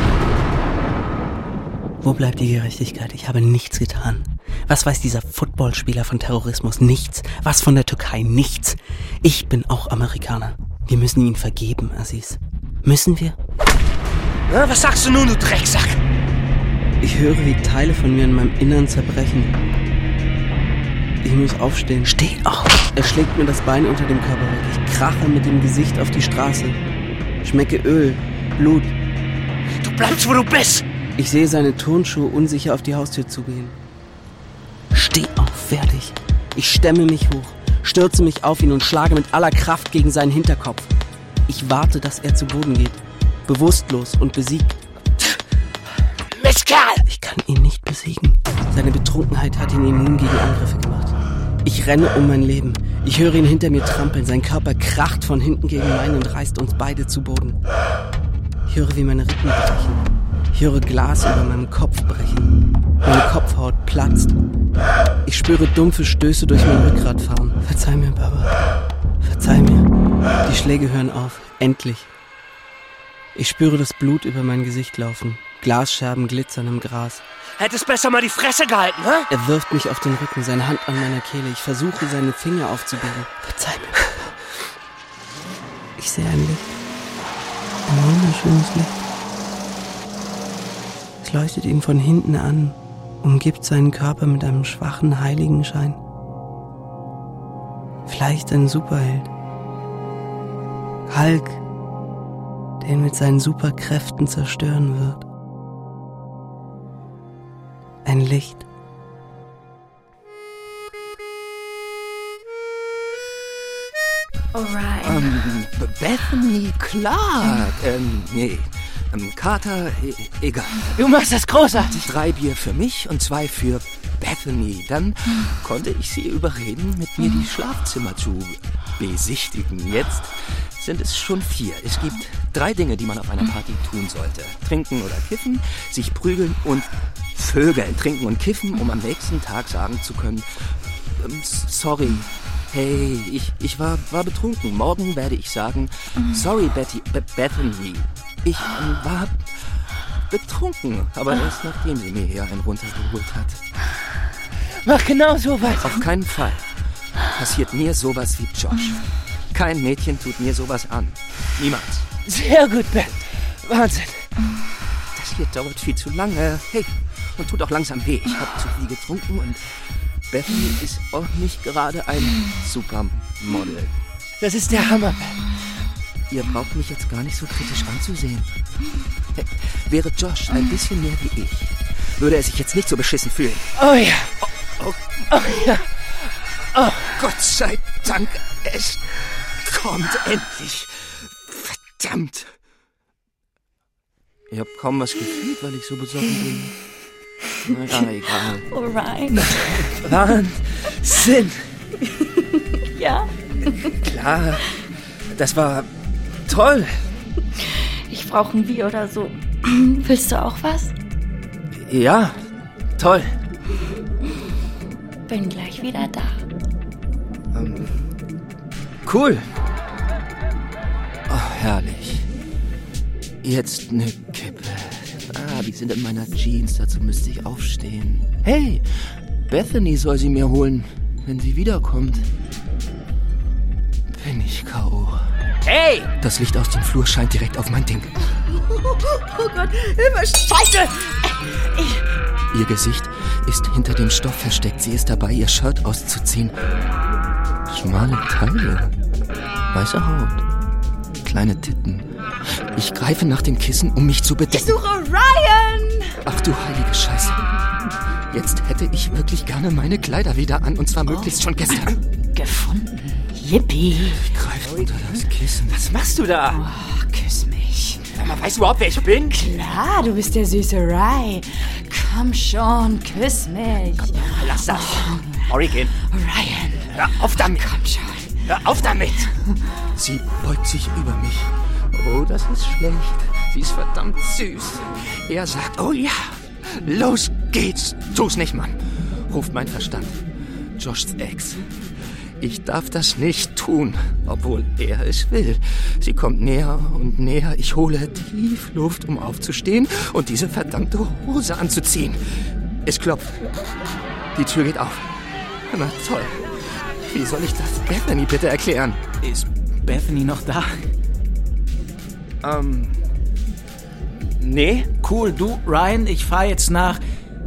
Wo bleibt die Gerechtigkeit? Ich habe nichts getan. Was weiß dieser Footballspieler von Terrorismus? Nichts. Was von der Türkei? Nichts. Ich bin auch Amerikaner. Wir müssen ihn vergeben, Aziz. Müssen wir? Na, was sagst du nun, du Drecksack? Ich höre, wie Teile von mir in meinem Innern zerbrechen. Ich muss aufstehen. Steh auf! Er schlägt mir das Bein unter dem Körper weg. Ich krache mit dem Gesicht auf die Straße. Schmecke Öl, Blut. Du bleibst, wo du bist! Ich sehe seine Turnschuhe unsicher auf die Haustür zugehen. Steh auf, werde ich. Ich stemme mich hoch, stürze mich auf ihn und schlage mit aller Kraft gegen seinen Hinterkopf. Ich warte, dass er zu Boden geht. Bewusstlos und besiegt. Mistkerl! Ich kann ihn nicht besiegen. Seine Betrunkenheit hat ihn immun gegen Angriffe gemacht. Ich renne um mein Leben. Ich höre ihn hinter mir trampeln. Sein Körper kracht von hinten gegen meinen und reißt uns beide zu Boden. Ich höre, wie meine Rippen brechen. Ich höre Glas über meinem Kopf brechen. Meine Kopfhaut platzt. Ich spüre dumpfe Stöße durch mein Rückgrat fahren. Verzeih mir, Baba. Verzeih mir. Die Schläge hören auf. Endlich. Ich spüre das Blut über mein Gesicht laufen. Glasscherben glitzern im Gras. Hättest besser mal die Fresse gehalten, hä? Er wirft mich auf den Rücken, seine Hand an meiner Kehle. Ich versuche, seine Finger aufzubiegen. Verzeih mir. Ich sehe ein Licht. Ein wunderschönes Licht. Es leuchtet ihn von hinten an, umgibt seinen Körper mit einem schwachen Heiligenschein. Vielleicht ein Superheld. Hulk, der ihn mit seinen Superkräften zerstören wird. Ein Licht. Alright. Ähm, Bethany Clark. Ähm, nee. Ähm, Carter, e egal. Du machst das großartig. Drei Bier für mich und zwei für Bethany. Dann konnte ich sie überreden, mit mir die Schlafzimmer zu besichtigen. Jetzt sind es schon vier. Es gibt drei Dinge, die man auf einer Party tun sollte. Trinken oder kiffen, sich prügeln und Vögeln. Trinken und kiffen, um am nächsten Tag sagen zu können, ähm, sorry, hey, ich, ich war, war betrunken. Morgen werde ich sagen, sorry, Betty, Be Bethany, ich ähm, war betrunken. Aber erst nachdem sie mir hier einen runtergeholt hat. Mach genau so weiter. Auf keinen Fall passiert mir sowas wie Josh. Kein Mädchen tut mir sowas an. Niemals. Sehr gut, Ben. Wahnsinn. Das hier dauert viel zu lange. Hey, und tut auch langsam weh. Ich habe zu viel getrunken und Bethany ist auch nicht gerade ein Supermodel. Das ist der Hammer, Ben. Ihr braucht mich jetzt gar nicht so kritisch anzusehen. Hey, wäre Josh ein bisschen mehr wie ich, würde er sich jetzt nicht so beschissen fühlen. Oh ja. Oh, oh. Oh ja. Oh. Gott sei Dank, es kommt endlich. Verdammt. Ich hab kaum was gefühlt, weil ich so besoffen bin. Na ja, egal. Alright. Wahnsinn. Ja? Klar. Das war toll. Ich brauche ein Bier oder so. Willst du auch was? Ja, toll. Bin gleich wieder da. Ähm, cool. Oh, herrlich. Jetzt eine Kippe. Ah, die sind in meiner Jeans, dazu müsste ich aufstehen. Hey, Bethany soll sie mir holen, wenn sie wiederkommt. Bin ich K O Hey! Das Licht aus dem Flur scheint direkt auf mein Ding. Oh Gott, Hilfe, Scheiße! Ich... Ihr Gesicht ist hinter dem Stoff versteckt. Sie ist dabei, ihr Shirt auszuziehen. Schmale Taille, weiße Haut, kleine Titten. Ich greife nach dem Kissen, um mich zu bedecken. Ich suche Ryan! Ach du heilige Scheiße. Jetzt hätte ich wirklich gerne meine Kleider wieder an, und zwar möglichst schon gestern. Gefunden. Yippie. Ich greife unter das Kissen. Was machst du da? Oh, küss mich. Sag mal, weißt du überhaupt, wer ich bin? Klar, du bist der süße Ry. Komm schon, küss mich. Komm, lass das. Morrigan. Ryan. Hör auf damit. Komm schon. Hör auf damit. Sie beugt sich über mich. Oh, das ist schlecht. Sie ist verdammt süß. Er sagt, oh ja, los geht's. Tu's nicht, Mann, ruft mein Verstand. Joshs Ex. Ich darf das nicht tun, obwohl er es will. Sie kommt näher und näher. Ich hole tief Luft, um aufzustehen und diese verdammte Hose anzuziehen. Es klopft. Die Tür geht auf. Na toll. Wie soll ich das Bethany bitte erklären? Ist Bethany noch da? Ähm... Nee? Cool, du, Ryan, ich fahr jetzt nach...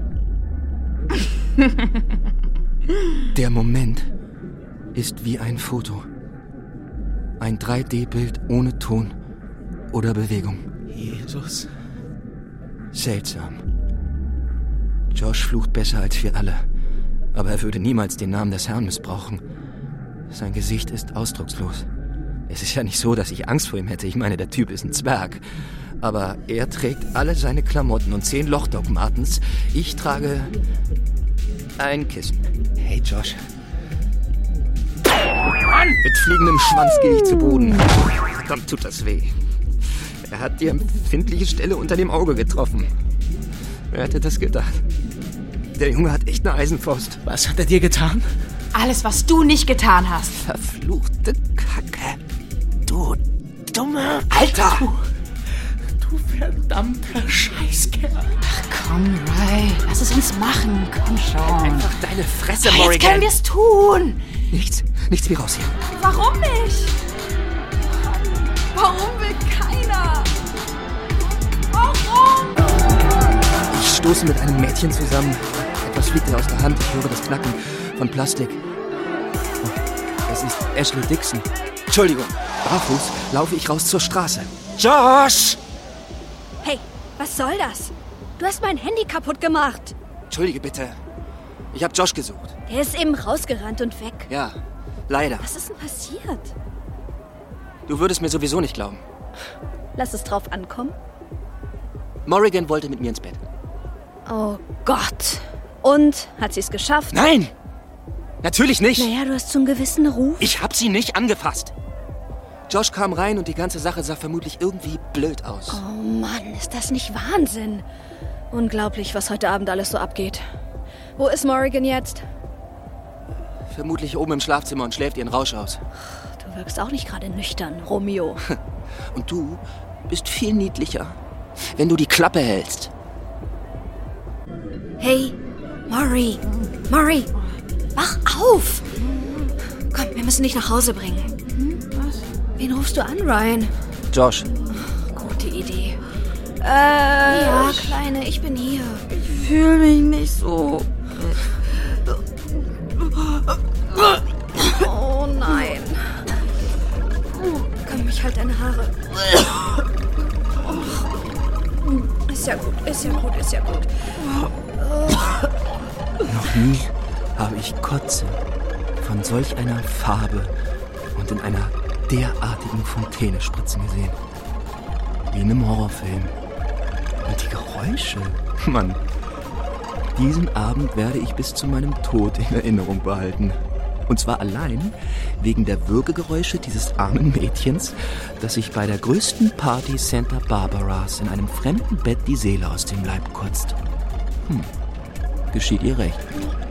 Der Moment ist wie ein Foto. Ein drei D-Bild ohne Ton oder Bewegung. Jesus. Seltsam. Josh flucht besser als wir alle. Aber er würde niemals den Namen des Herrn missbrauchen. Sein Gesicht ist ausdruckslos. Es ist ja nicht so, dass ich Angst vor ihm hätte. Ich meine, der Typ ist ein Zwerg. Aber er trägt alle seine Klamotten und zehn Loch-Doc Martens. Ich trage ein Kissen. Hey, Josh. Mann! Mit fliegendem Schwanz gehe ich zu Boden. Verdammt, tut das weh. Er hat die empfindliche Stelle unter dem Auge getroffen. Wer hätte das gedacht? Der Junge hat echt eine Eisenfaust. Was hat er dir getan? Alles, was du nicht getan hast. Verfluchte Kacke. Du dumme Alter! Du, du verdammter Scheißkerl. Ach komm, Ry, lass es uns machen. Komm schon. Einfach deine Fresse, ja, Morrigan. Jetzt können wir es tun. Nichts, nichts wie raus hier. Warum nicht? Warum will keiner? Warum? Ich stoße mit einem Mädchen zusammen. Etwas fliegt ihr aus der Hand. Ich höre das Knacken von Plastik. Oh, das ist Ashley Dixon. Entschuldigung. Barfuß laufe ich raus zur Straße. Josh! Hey, was soll das? Du hast mein Handy kaputt gemacht. Entschuldige bitte. Ich habe Josh gesucht. Der ist eben rausgerannt und weg. Ja, leider. Was ist denn passiert? Du würdest mir sowieso nicht glauben. Lass es drauf ankommen. Morrigan wollte mit mir ins Bett. Oh Gott. Und? Hat sie es geschafft? Nein! Natürlich nicht! Naja, du hast so einen gewissen Ruf. Ich hab sie nicht angefasst. Josh kam rein und die ganze Sache sah vermutlich irgendwie blöd aus. Oh Mann, ist das nicht Wahnsinn? Unglaublich, was heute Abend alles so abgeht. Wo ist Morrigan jetzt? Vermutlich oben im Schlafzimmer und schläft ihren Rausch aus. Du wirkst auch nicht gerade nüchtern, Romeo. Und du bist viel niedlicher, wenn du die Klappe hältst. Hey, Maury, Maury, wach auf! Komm, wir müssen dich nach Hause bringen. Hm? Was? Wen rufst du an, Ryan? Josh. Oh, gute Idee. Äh, ja, Kleine, ich bin hier. Ich fühle mich nicht so. Oh nein. Komm, ich halte deine Haare. Oh. Ist ja gut, ist ja gut, ist ja gut. Noch nie habe ich Kotze von solch einer Farbe und in einer derartigen Fontäne spritzen gesehen. Wie in einem Horrorfilm. Und die Geräusche. Mann, diesen Abend werde ich bis zu meinem Tod in Erinnerung behalten. Und zwar allein wegen der Würgegeräusche dieses armen Mädchens, das sich bei der größten Party Santa Barbaras in einem fremden Bett die Seele aus dem Leib kotzt. Hm, geschieht ihr recht.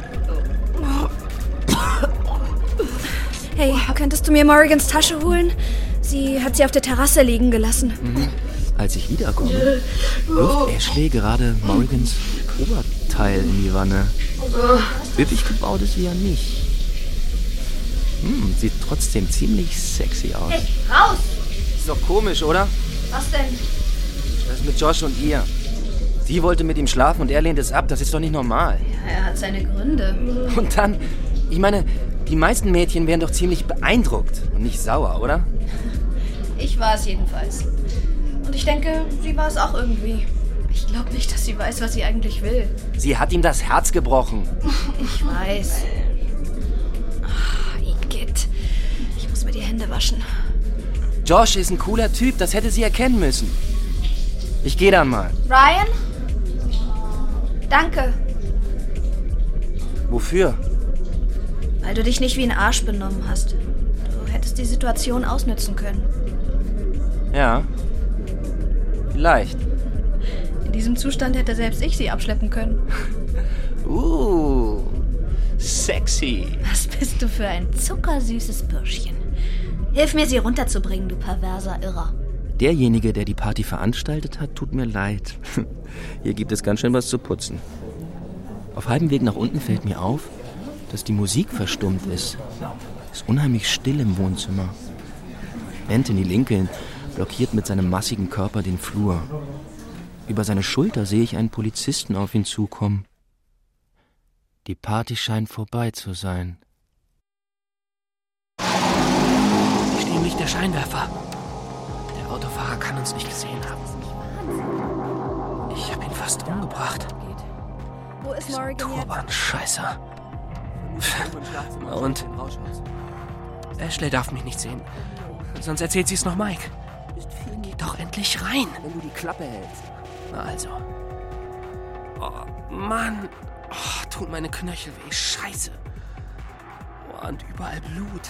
Hey, könntest du mir Morrigans Tasche holen? Sie hat sie auf der Terrasse liegen gelassen. Mhm. Als ich wiederkomme, wirft Ashley gerade Morrigans Oberteil in die Wanne. Üppig gebaut ist sie ja nicht. Hm, sieht trotzdem ziemlich sexy aus. Hey, raus! Ist doch komisch, oder? Was denn? Das mit Josh und ihr. Sie wollte mit ihm schlafen und er lehnt es ab. Das ist doch nicht normal. Ja, er hat seine Gründe. Und dann, ich meine, die meisten Mädchen wären doch ziemlich beeindruckt und nicht sauer, oder? Ich war es jedenfalls. Und ich denke, sie war es auch irgendwie. Ich glaube nicht, dass sie weiß, was sie eigentlich will. Sie hat ihm das Herz gebrochen. Ich weiß. Oh, Igitt. Ich muss mir die Hände waschen. Josh ist ein cooler Typ, das hätte sie erkennen müssen. Ich gehe dann mal. Ryan? Danke. Wofür? Weil du dich nicht wie ein Arsch benommen hast. Du hättest die Situation ausnützen können. Ja. Vielleicht. In diesem Zustand hätte selbst ich sie abschleppen können. Uh, sexy. Was bist du für ein zuckersüßes Bürschchen. Hilf mir, sie runterzubringen, du perverser Irrer. Derjenige, der die Party veranstaltet hat, tut mir leid. Hier gibt es ganz schön was zu putzen. Auf halbem Weg nach unten fällt mir auf, dass die Musik verstummt ist. Es ist unheimlich still im Wohnzimmer. Anthony Lincoln blockiert mit seinem massigen Körper den Flur. Über seine Schulter sehe ich einen Polizisten auf ihn zukommen. Die Party scheint vorbei zu sein. Hier stehen Licht der Scheinwerfer. Der Autofahrer kann uns nicht gesehen haben. Ich habe ihn fast umgebracht. Wo ist Morrigan jetzt? Turban-Scheißer. Und? Ashley darf mich nicht sehen. Sonst erzählt sie es noch Mike. Geh doch endlich rein. Wenn du die Klappe hältst. Na also. Oh, Mann. Oh, tun meine Knöchel weh. Scheiße. Oh, und überall Blut.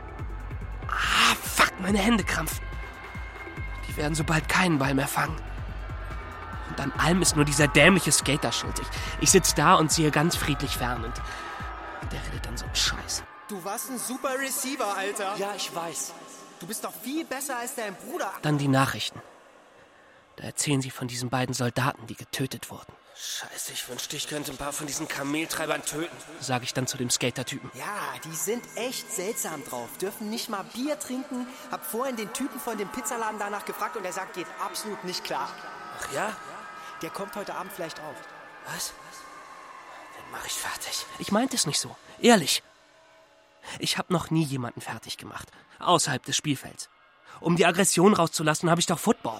Ah, fuck, meine Hände krampfen. Die werden so bald keinen Ball mehr fangen. Und an allem ist nur dieser dämliche Skater schuld. Ich, ich sitze da und sehe ganz friedlich fern und der redet dann so einen Scheiß. Du warst ein super Receiver, Alter. Ja, ich weiß. Du bist doch viel besser als dein Bruder. Dann die Nachrichten. Da erzählen sie von diesen beiden Soldaten, die getötet wurden. Scheiße, ich wünschte, ich könnte ein paar von diesen Kameltreibern töten. Sage ich dann zu dem Skater-Typen. Ja, die sind echt seltsam drauf. Dürfen nicht mal Bier trinken. Hab vorhin den Typen von dem Pizzaladen danach gefragt und er sagt, geht absolut nicht klar. Ach ja? Der kommt heute Abend vielleicht auf. Was? Den mach ich fertig. Ich meinte es nicht so. Ehrlich. Ich habe noch nie jemanden fertig gemacht. Außerhalb des Spielfelds. Um die Aggression rauszulassen, habe ich doch Football.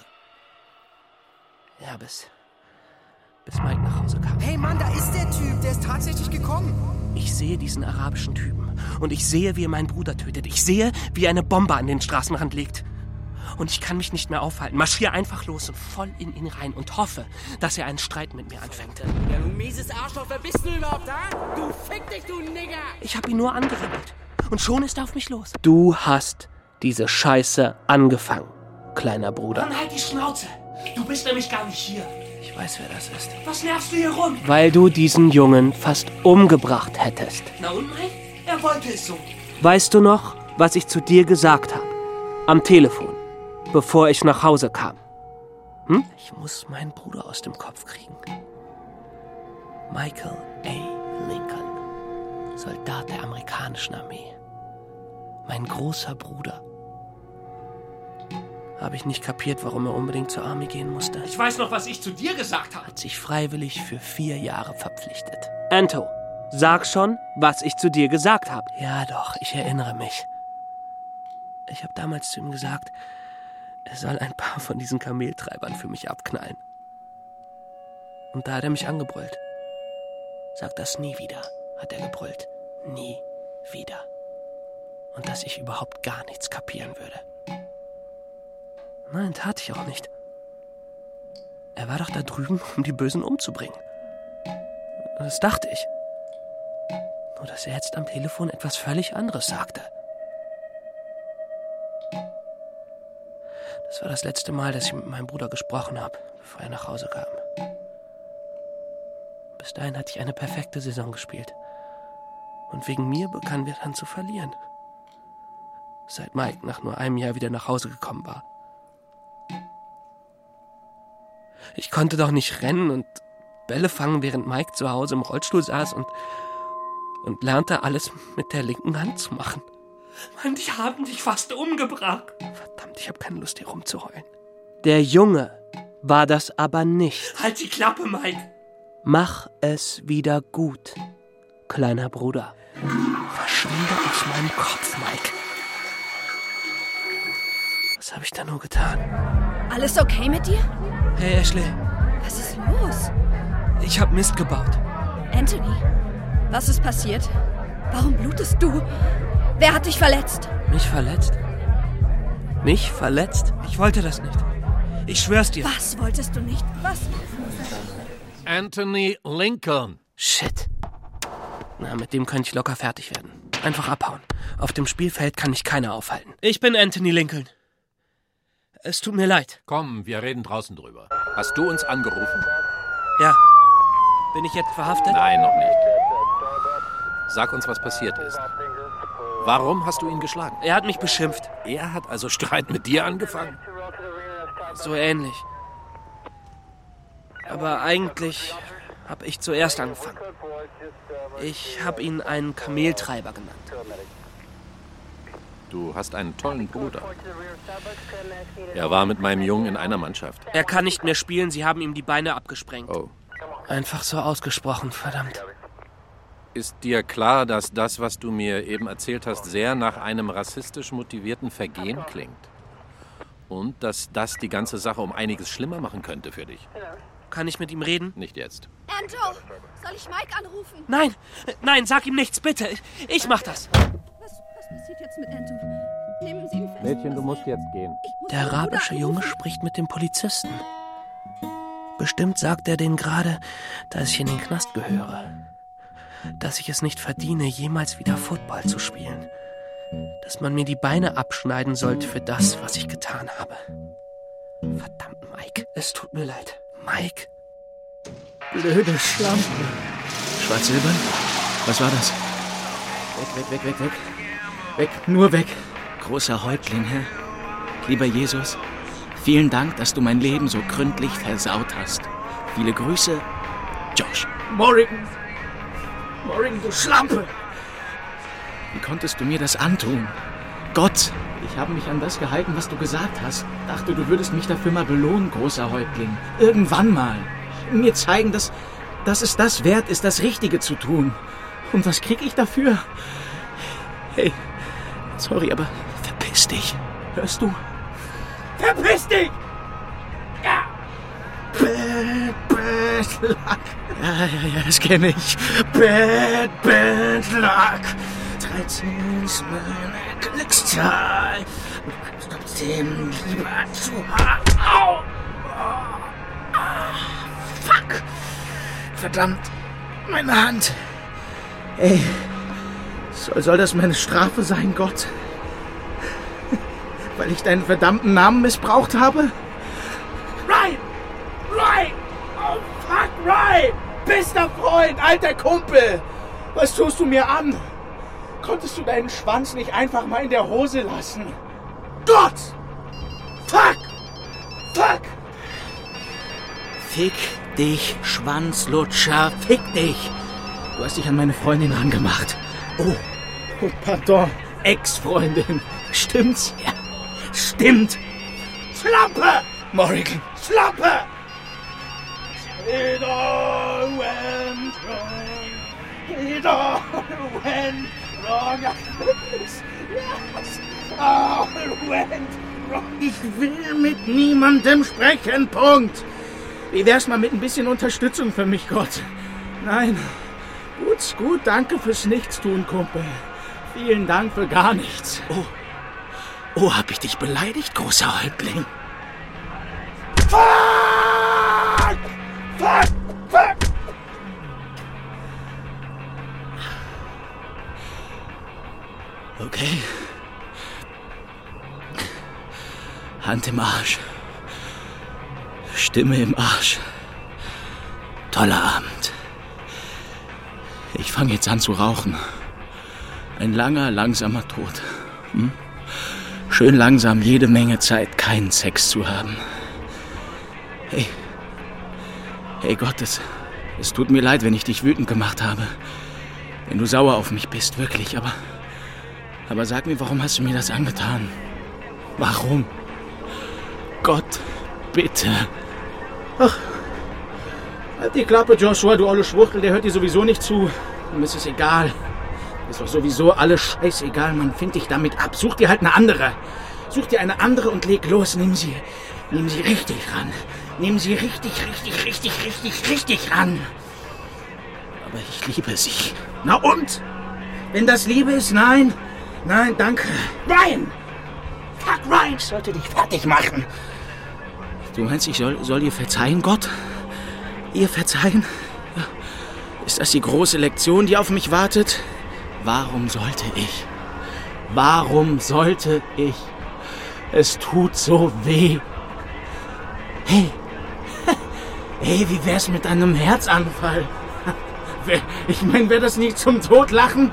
Ja, bis... bis Mike nach Hause kam. Hey Mann, da ist der Typ. Der ist tatsächlich gekommen. Ich sehe diesen arabischen Typen. Und ich sehe, wie er meinen Bruder tötet. Ich sehe, wie er eine Bombe an den Straßenrand legt. Und ich kann mich nicht mehr aufhalten. Marschiere einfach los und voll in ihn rein und hoffe, dass er einen Streit mit mir anfängt. Ja, du mieses Arschloch, wer bist du überhaupt, ha? Du fick dich, du Nigger! Ich hab ihn nur angeredet. Und schon ist er auf mich los. Du hast diese Scheiße angefangen, kleiner Bruder. Dann halt die Schnauze. Du bist nämlich gar nicht hier. Ich weiß, wer das ist. Was nervst du hier rum? Weil du diesen Jungen fast umgebracht hättest. Na und, Mike? Er wollte es so. Weißt du noch, was ich zu dir gesagt habe? Am Telefon, bevor ich nach Hause kam. Hm? Ich muss meinen Bruder aus dem Kopf kriegen. Michael A. Lincoln, Soldat der amerikanischen Armee. Mein großer Bruder. Habe ich nicht kapiert, warum er unbedingt zur Army gehen musste. Ich weiß noch, was ich zu dir gesagt habe. Hat sich freiwillig für vier Jahre verpflichtet. Anto, sag schon, was ich zu dir gesagt habe. Ja doch, ich erinnere mich. Ich habe damals zu ihm gesagt, er soll ein paar von diesen Kameltreibern für mich abknallen. Und da hat er mich angebrüllt. Sag das nie wieder, hat er gebrüllt. Nie wieder. Und dass ich überhaupt gar nichts kapieren würde. Nein, tat ich auch nicht. Er war doch da drüben, um die Bösen umzubringen. Das dachte ich. Nur, dass er jetzt am Telefon etwas völlig anderes sagte. Das war das letzte Mal, dass ich mit meinem Bruder gesprochen habe, bevor er nach Hause kam. Bis dahin hatte ich eine perfekte Saison gespielt. Und wegen mir begannen wir dann zu verlieren. Seit Mike nach nur einem Jahr wieder nach Hause gekommen war. Ich konnte doch nicht rennen und Bälle fangen, während Mike zu Hause im Rollstuhl saß und, und lernte alles mit der linken Hand zu machen. Mann, die haben dich fast umgebracht. Verdammt, ich habe keine Lust, hier rumzuheulen. Der Junge war das aber nicht. Halt die Klappe, Mike. Mach es wieder gut, kleiner Bruder. Verschwinde aus meinem Kopf, Mike. Was habe ich da nur getan? Alles okay mit dir? Hey, Ashley. Was ist los? Ich habe Mist gebaut. Anthony, was ist passiert? Warum blutest du? Wer hat dich verletzt? Mich verletzt? Mich verletzt? Ich wollte das nicht. Ich schwör's dir. Was wolltest du nicht? Was? Anthony Lincoln. Shit. Na, mit dem könnte ich locker fertig werden. Einfach abhauen. Auf dem Spielfeld kann mich keiner aufhalten. Ich bin Anthony Lincoln. Es tut mir leid. Komm, wir reden draußen drüber. Hast du uns angerufen? Ja. Bin ich jetzt verhaftet? Nein, noch nicht. Sag uns, was passiert ist. Warum hast du ihn geschlagen? Er hat mich beschimpft. Er hat also Streit mit dir angefangen? So ähnlich. Aber eigentlich habe ich zuerst angefangen. Ich habe ihn einen Kameltreiber genannt. Du hast einen tollen Bruder. Er war mit meinem Jungen in einer Mannschaft. Er kann nicht mehr spielen, sie haben ihm die Beine abgesprengt. Oh. Einfach so ausgesprochen, verdammt. Ist dir klar, dass das, was du mir eben erzählt hast, sehr nach einem rassistisch motivierten Vergehen klingt? Und dass das die ganze Sache um einiges schlimmer machen könnte für dich? Kann ich mit ihm reden? Nicht jetzt. Anto, soll ich Mike anrufen? Nein, nein, sag ihm nichts, bitte. Ich mach das. Was, was passiert jetzt mit Anto? Nehmen Sie ihn fest. Mädchen, du musst jetzt gehen. Der arabische Junge spricht mit dem Polizisten. Bestimmt sagt er denen gerade, dass ich in den Knast gehöre. Dass ich es nicht verdiene, jemals wieder Football zu spielen. Dass man mir die Beine abschneiden sollte für das, was ich getan habe. Verdammt, Mike. Es tut mir leid. Mike. Blöde Schlampe. Schwarz-Silbern? Was war das? Weg, weg, weg, weg, weg. Weg, nur weg. Großer Häuptling, Herr. Lieber Jesus, vielen Dank, dass du mein Leben so gründlich versaut hast. Viele Grüße, Josh. Morrigan. Morrigan, du Schlampe. Wie konntest du mir das antun? Gott, ich habe mich an das gehalten, was du gesagt hast. Dachte, du würdest mich dafür mal belohnen, großer Häuptling. Irgendwann mal. Mir zeigen, dass, dass es das wert ist, das Richtige zu tun. Und was krieg ich dafür? Hey, sorry, aber verpiss dich. Hörst du? Verpiss dich! Ja! Bad, bad luck. Ja, ja, ja, das kenne ich. Bad, bad luck. dreizehn ist meine Glückszahl. Du kannst trotzdem lieber zu hart. Au! Ah, fuck! Verdammt, meine Hand. Ey, soll, soll das meine Strafe sein, Gott? Weil ich deinen verdammten Namen missbraucht habe? Ryan! Ryan! Oh, fuck, Ryan! Bester Freund, alter Kumpel! Was tust du mir an? Konntest du deinen Schwanz nicht einfach mal in der Hose lassen? Gott! Fuck! Fuck! Fick dich, Schwanzlutscher, fick dich! Du hast dich an meine Freundin rangemacht. Oh, oh pardon, Ex-Freundin. Stimmt's? Ja, stimmt. Schlampe! Morrigan, Schlampe! It all went wrong. It all went wrong. Yes, yes. All went wrong. Ich will mit niemandem sprechen, Punkt. Wie wär's mal mit ein bisschen Unterstützung für mich, Gott? Nein. Gut, gut, danke fürs Nichtstun, Kumpel. Vielen Dank für gar nichts. Oh, oh, hab ich dich beleidigt, großer Häuptling? Fuck! Fuck! Fuck! Okay. Hand im Arsch. Stimme im Arsch. Toller Abend. Ich fange jetzt an zu rauchen. Ein langer, langsamer Tod. Hm? Schön langsam jede Menge Zeit, keinen Sex zu haben. Hey. Hey Gott, es, es tut mir leid, wenn ich dich wütend gemacht habe. Wenn du sauer auf mich bist, wirklich. Aber, aber sag mir, warum hast du mir das angetan? Warum? Gott, bitte. Ach. Halt die Klappe, Joshua, du olle Schwuchtel, der hört dir sowieso nicht zu. Ihm ist es egal. Ist doch sowieso alles scheißegal, man findet dich damit ab. Such dir halt eine andere. Such dir eine andere und leg los. Nimm sie, nimm sie richtig ran. Nimm sie richtig, richtig, richtig, richtig, richtig ran. Aber ich liebe sie. Na und? Wenn das Liebe ist, nein. Nein, danke. Ryan! Fuck, Ryan, ich sollte dich fertig machen. Du meinst, ich soll, soll ihr verzeihen, Gott? Ihr verzeihen? Ist das die große Lektion, die auf mich wartet? Warum sollte ich? Warum sollte ich? Es tut so weh. Hey, hey, wie wär's mit einem Herzanfall? Ich meine, wäre das nicht zum Totlachen?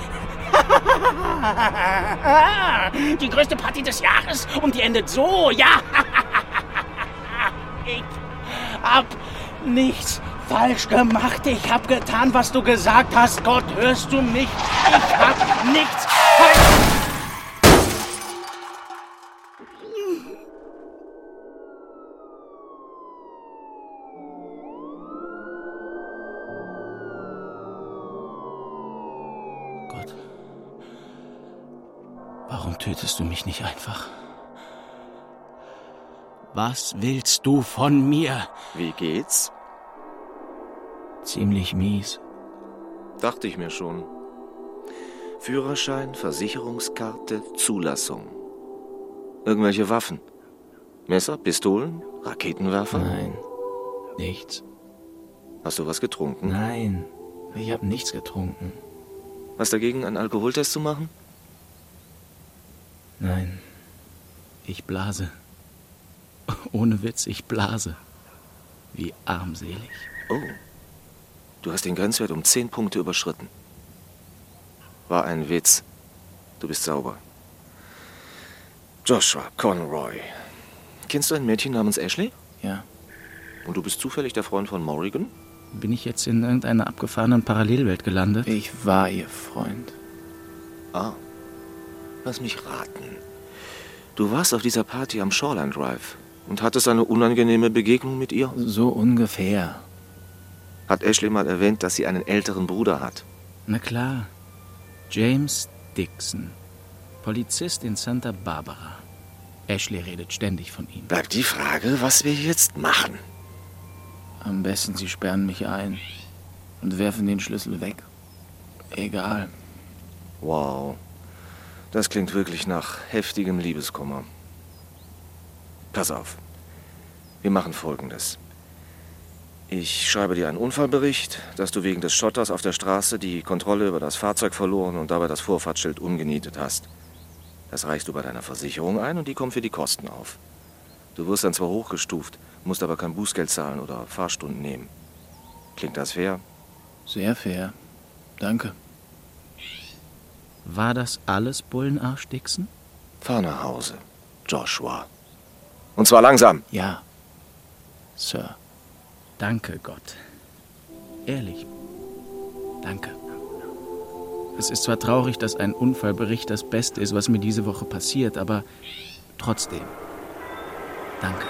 Die größte Party des Jahres und die endet so, ja? Ich hab nichts falsch gemacht. Ich hab getan, was du gesagt hast. Gott, hörst du mich? Ich hab nichts falsch... Gott, warum tötest du mich nicht einfach? Was willst du von mir? Wie geht's? Ziemlich mies. Dachte ich mir schon. Führerschein, Versicherungskarte, Zulassung. Irgendwelche Waffen? Messer, Pistolen, Raketenwerfer? Nein, nichts. Hast du was getrunken? Nein, ich habe nichts getrunken. Was dagegen, einen Alkoholtest zu machen? Nein, ich blase. Ohne Witz, ich blase. Wie armselig. Oh, du hast den Grenzwert um zehn Punkte überschritten. War ein Witz. Du bist sauber. Joshua Conroy. Kennst du ein Mädchen namens Ashley? Ja. Und du bist zufällig der Freund von Morrigan? Bin ich jetzt in irgendeiner abgefahrenen Parallelwelt gelandet? Ich war ihr Freund. Ah, lass mich raten. Du warst auf dieser Party am Shoreline Drive und hattest eine unangenehme Begegnung mit ihr? So ungefähr. Hat Ashley mal erwähnt, dass sie einen älteren Bruder hat? Na klar. James Dixon. Polizist in Santa Barbara. Ashley redet ständig von ihm. Bleibt die Frage, was wir jetzt machen. Am besten, Sie sperren mich ein und werfen den Schlüssel weg. Egal. Wow. Das klingt wirklich nach heftigem Liebeskummer. Pass auf. Wir machen Folgendes. Ich schreibe dir einen Unfallbericht, dass du wegen des Schotters auf der Straße die Kontrolle über das Fahrzeug verloren und dabei das Vorfahrtsschild umgenietet hast. Das reichst du bei deiner Versicherung ein und die kommt für die Kosten auf. Du wirst dann zwar hochgestuft, musst aber kein Bußgeld zahlen oder Fahrstunden nehmen. Klingt das fair? Sehr fair. Danke. War das alles, Bullenarsch Dixon? Fahr nach Hause, Joshua. Und zwar langsam. Ja, Sir. Danke, Gott. Ehrlich. Danke. Es ist zwar traurig, dass ein Unfallbericht das Beste ist, was mir diese Woche passiert, aber trotzdem. Danke.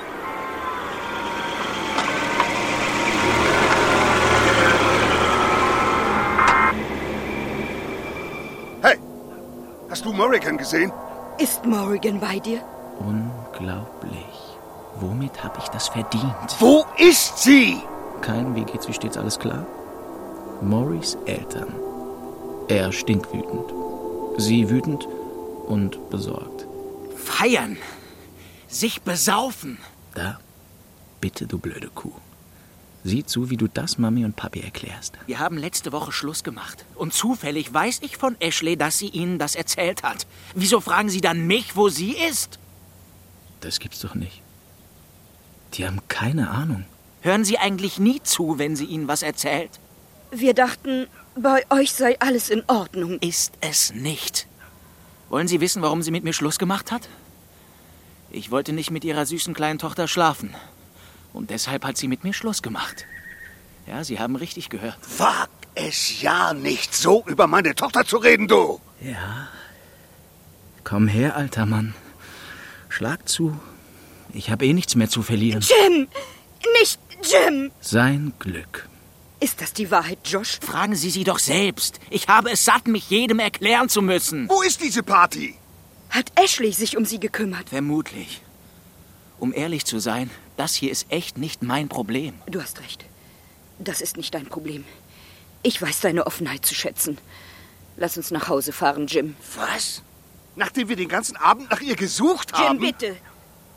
Hey, hast du Morrigan gesehen? Ist Morrigan bei dir? Unglaublich. Womit habe ich das verdient? Wo ist sie? Kein, wie geht's, wie steht's, alles klar? Morris Eltern. Er stinkwütend. Sie wütend und besorgt. Feiern! Sich besaufen! Da, bitte, du blöde Kuh. Sieh zu, wie du das Mami und Papi erklärst. Wir haben letzte Woche Schluss gemacht. Und zufällig weiß ich von Ashley, dass sie Ihnen das erzählt hat. Wieso fragen Sie dann mich, wo sie ist? Das gibt's doch nicht. Die haben keine Ahnung. Hören Sie eigentlich nie zu, wenn sie Ihnen was erzählt? Wir dachten, bei euch sei alles in Ordnung. Ist es nicht. Wollen Sie wissen, warum sie mit mir Schluss gemacht hat? Ich wollte nicht mit ihrer süßen kleinen Tochter schlafen. Und deshalb hat sie mit mir Schluss gemacht. Ja, Sie haben richtig gehört. Wag es ja nicht, so über meine Tochter zu reden, du! Ja. Komm her, alter Mann. Schlag zu. Ich habe eh nichts mehr zu verlieren. Jim! Nicht Jim! Sein Glück. Ist das die Wahrheit, Josh? Fragen Sie sie doch selbst. Ich habe es satt, mich jedem erklären zu müssen. Wo ist diese Party? Hat Ashley sich um sie gekümmert? Vermutlich. Um ehrlich zu sein, das hier ist echt nicht mein Problem. Du hast recht. Das ist nicht dein Problem. Ich weiß deine Offenheit zu schätzen. Lass uns nach Hause fahren, Jim. Was? Nachdem wir den ganzen Abend nach ihr gesucht haben? Jim, bitte.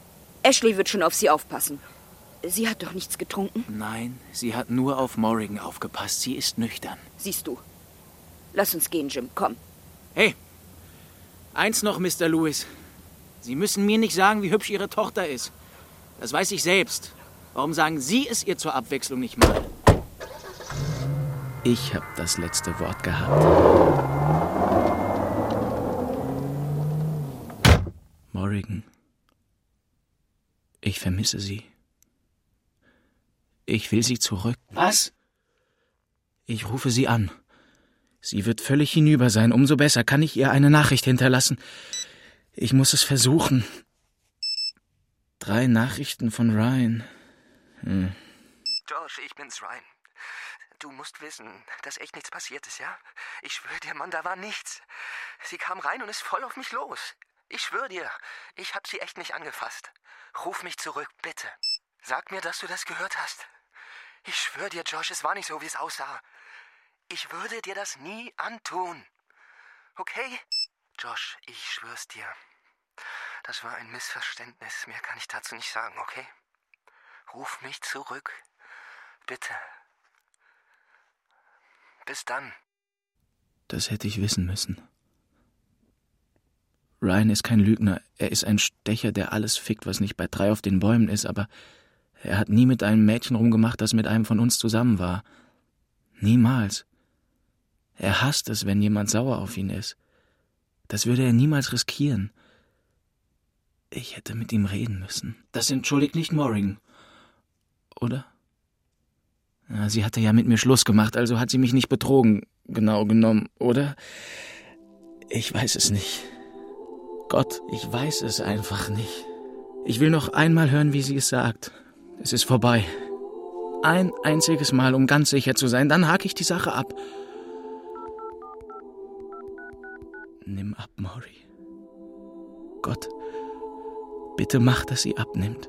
Ashley wird schon auf sie aufpassen. Sie hat doch nichts getrunken. Nein, sie hat nur auf Morrigan aufgepasst. Sie ist nüchtern. Siehst du. Lass uns gehen, Jim. Komm. Hey, eins noch, Mister Lewis. Sie müssen mir nicht sagen, wie hübsch Ihre Tochter ist. Das weiß ich selbst. Warum sagen Sie es ihr zur Abwechslung nicht mal? Ich habe das letzte Wort gehabt. Morrigan. Ich vermisse Sie. Ich will Sie zurück. Was? Ich rufe Sie an. Sie wird völlig hinüber sein. Umso besser kann ich ihr eine Nachricht hinterlassen. Ich muss es versuchen. Drei Nachrichten von Ryan. Hm. Josh, ich bin's, Ryan. Du musst wissen, dass echt nichts passiert ist, ja? Ich schwöre dir, Mann, da war nichts. Sie kam rein und ist voll auf mich los. Ich schwöre dir, ich hab sie echt nicht angefasst. Ruf mich zurück, bitte. Sag mir, dass du das gehört hast. Ich schwöre dir, Josh, es war nicht so, wie es aussah. Ich würde dir das nie antun. Okay? Josh, ich schwör's dir. Das war ein Missverständnis. Mehr kann ich dazu nicht sagen, okay? Ruf mich zurück. Bitte. Bis dann. Das hätte ich wissen müssen. Ryan ist kein Lügner. Er ist ein Stecher, der alles fickt, was nicht bei drei auf den Bäumen ist, aber er hat nie mit einem Mädchen rumgemacht, das mit einem von uns zusammen war. Niemals. Er hasst es, wenn jemand sauer auf ihn ist. Das würde er niemals riskieren. Ich hätte mit ihm reden müssen. Das entschuldigt nicht Morrigan. Oder? Ja, sie hatte ja mit mir Schluss gemacht, also hat sie mich nicht betrogen, genau genommen, oder? Ich weiß es nicht. Gott, ich weiß es einfach nicht. Ich will noch einmal hören, wie sie es sagt. Es ist vorbei. Ein einziges Mal, um ganz sicher zu sein, dann hake ich die Sache ab. Nimm ab, Maury. Gott, bitte mach, dass sie abnimmt.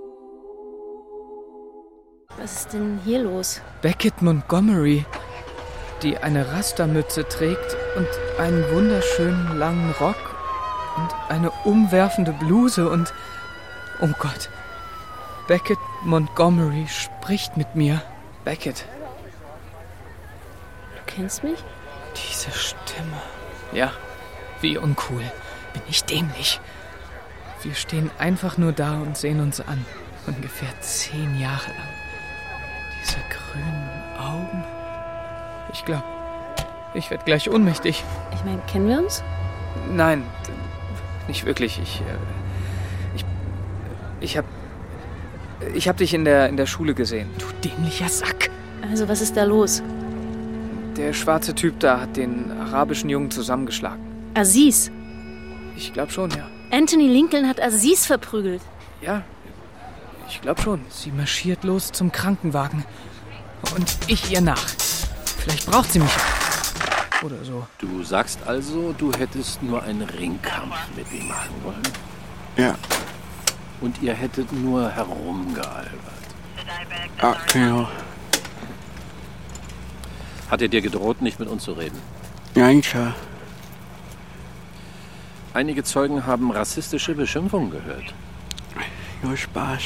Was ist denn hier los? Beckett Montgomery, die eine Rastermütze trägt und einen wunderschönen langen Rock und eine umwerfende Bluse und... Oh Gott. Beckett Montgomery spricht mit mir. Beckett. Du kennst mich? Diese Stimme. Ja, wie uncool. Bin ich dämlich. Wir stehen einfach nur da und sehen uns an. Ungefähr zehn Jahre lang. Diese grünen Augen. Ich glaube, ich werde gleich ohnmächtig. Ich meine, kennen wir uns? Nein, nicht wirklich. Ich, ich, ich hab, ich hab dich in der, in der Schule gesehen. Du dämlicher Sack. Also, was ist da los? Der schwarze Typ da hat den arabischen Jungen zusammengeschlagen. Aziz? Ich glaube schon, ja. Anthony Lincoln hat Aziz verprügelt. Ja, ich glaube schon. Sie marschiert los zum Krankenwagen. Und ich ihr nach. Vielleicht braucht sie mich. Oder so. Du sagst also, du hättest nur einen Ringkampf mit ihm machen wollen? Ja. Und ihr hättet nur herumgealbert? Ja, genau. Hat er dir gedroht, nicht mit uns zu reden? Nein, Sir. Einige Zeugen haben rassistische Beschimpfungen gehört. Nur Spaß.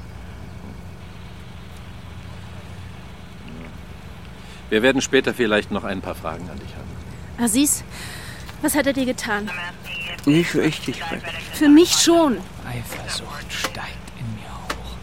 Wir werden später vielleicht noch ein paar Fragen an dich haben. Aziz, was hat er dir getan? Nicht richtig, Beckett. Für mich schon. Eifersucht steigt in mir hoch.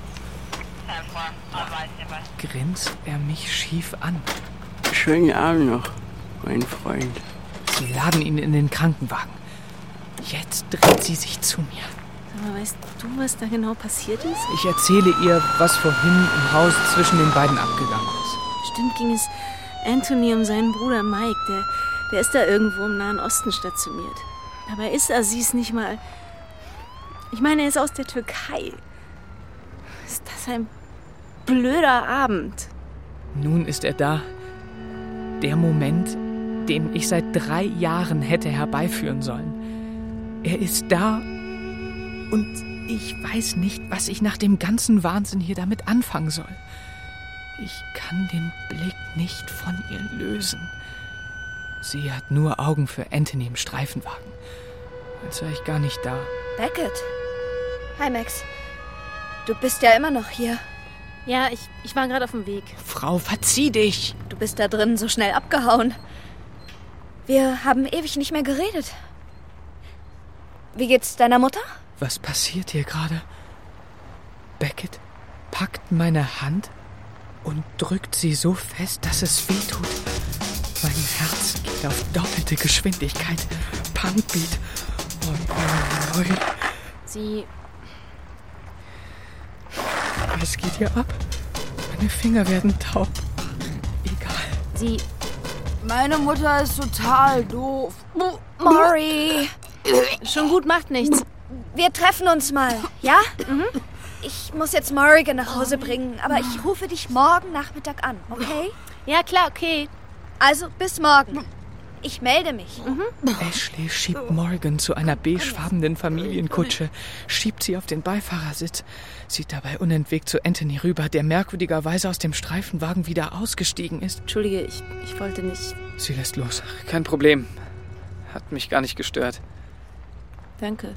Grinst er mich schief an. Schönen Abend noch, mein Freund. Sie laden ihn in den Krankenwagen. Jetzt dreht sie sich zu mir. Aber weißt du, was da genau passiert ist? Ich erzähle ihr, was vorhin im Haus zwischen den beiden abgegangen ist. Bestimmt ging es Anthony um seinen Bruder Mike. Der, der ist da irgendwo im Nahen Osten stationiert. Dabei ist Aziz nicht mal... Ich meine, er ist aus der Türkei. Ist das ein blöder Abend? Nun ist er da. Der Moment, den ich seit drei Jahren hätte herbeiführen sollen. Er ist da und ich weiß nicht, was ich nach dem ganzen Wahnsinn hier damit anfangen soll. Ich kann den Blick nicht von ihr lösen. Sie hat nur Augen für Anthony im Streifenwagen. Als sei ich gar nicht da. Beckett. Hi, Max. Du bist ja immer noch hier. Ja, ich, ich war gerade auf dem Weg. Frau, verzieh dich! Du bist da drin so schnell abgehauen. Wir haben ewig nicht mehr geredet. Wie geht's deiner Mutter? Was passiert hier gerade? Beckett packt meine Hand und drückt sie so fest, dass es weh tut. Mein Herz geht auf doppelte Geschwindigkeit. Punkbeat. Oh, oh, oh. Sie... Was geht hier ab? Meine Finger werden taub. Egal. Sie... Meine Mutter ist total doof. Maury! Schon gut, macht nichts. Wir treffen uns mal, ja? Mhm. Ich muss jetzt Morrigan nach Hause bringen, aber ich rufe dich morgen Nachmittag an, okay? Ja, klar, okay. Also, bis morgen. Ich melde mich. Mhm. Ashley schiebt Morgan zu einer beigefarbenen Familienkutsche, schiebt sie auf den Beifahrersitz, sieht dabei unentwegt zu Anthony rüber, der merkwürdigerweise aus dem Streifenwagen wieder ausgestiegen ist. Entschuldige, ich, ich wollte nicht... Sie lässt los. Kein Problem. Hat mich gar nicht gestört. Danke.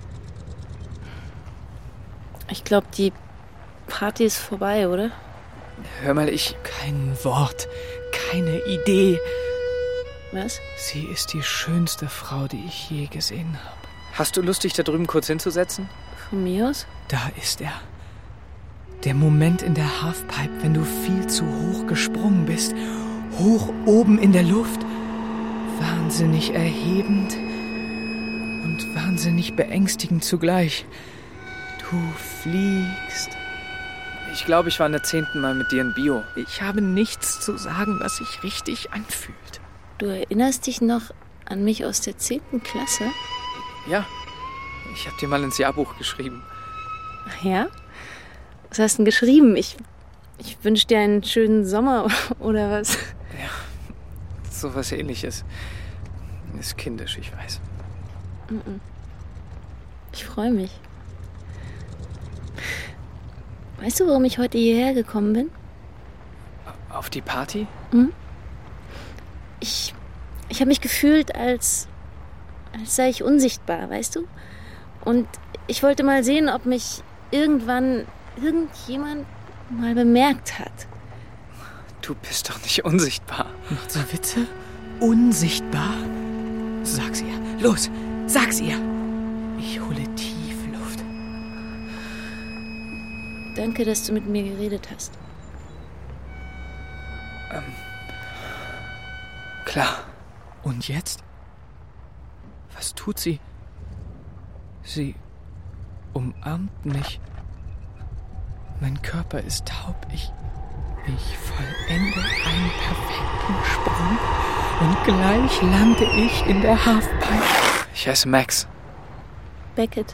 Ich glaube, die Party ist vorbei, oder? Hör mal, ich... Kein Wort, keine Idee. Was? Sie ist die schönste Frau, die ich je gesehen habe. Hast du Lust, dich da drüben kurz hinzusetzen? Von mir aus? Da ist er. Der Moment in der Halfpipe, wenn du viel zu hoch gesprungen bist. Hoch oben in der Luft. Wahnsinnig erhebend und wahnsinnig beängstigend zugleich. Du fliegst. Ich glaube, ich war in der zehnten Mal mit dir in Bio. Ich habe nichts zu sagen, was sich richtig anfühlt. Du erinnerst dich noch an mich aus der zehnten Klasse? Ja, ich habe dir mal ins Jahrbuch geschrieben. Ach ja? Was hast du denn geschrieben? Ich, ich wünsche dir einen schönen Sommer oder was? Ja, sowas Ähnliches. Ist kindisch, ich weiß. Ich freue mich. Weißt du, warum ich heute hierher gekommen bin? Auf die Party? Hm? Ich, ich habe mich gefühlt, als, als sei ich unsichtbar, weißt du? Und ich wollte mal sehen, ob mich irgendwann irgendjemand mal bemerkt hat. Du bist doch nicht unsichtbar. Macht sie Witze? Unsichtbar? Sag's ihr. Los, sag's ihr. Ich hole tief Luft. Danke, dass du mit mir geredet hast. Ähm... Klar. Und jetzt? Was tut sie? Sie umarmt mich. Mein Körper ist taub. Ich, ich vollende einen perfekten Sprung und gleich lande ich in der Halfpipe. Ich heiße Max. Beckett.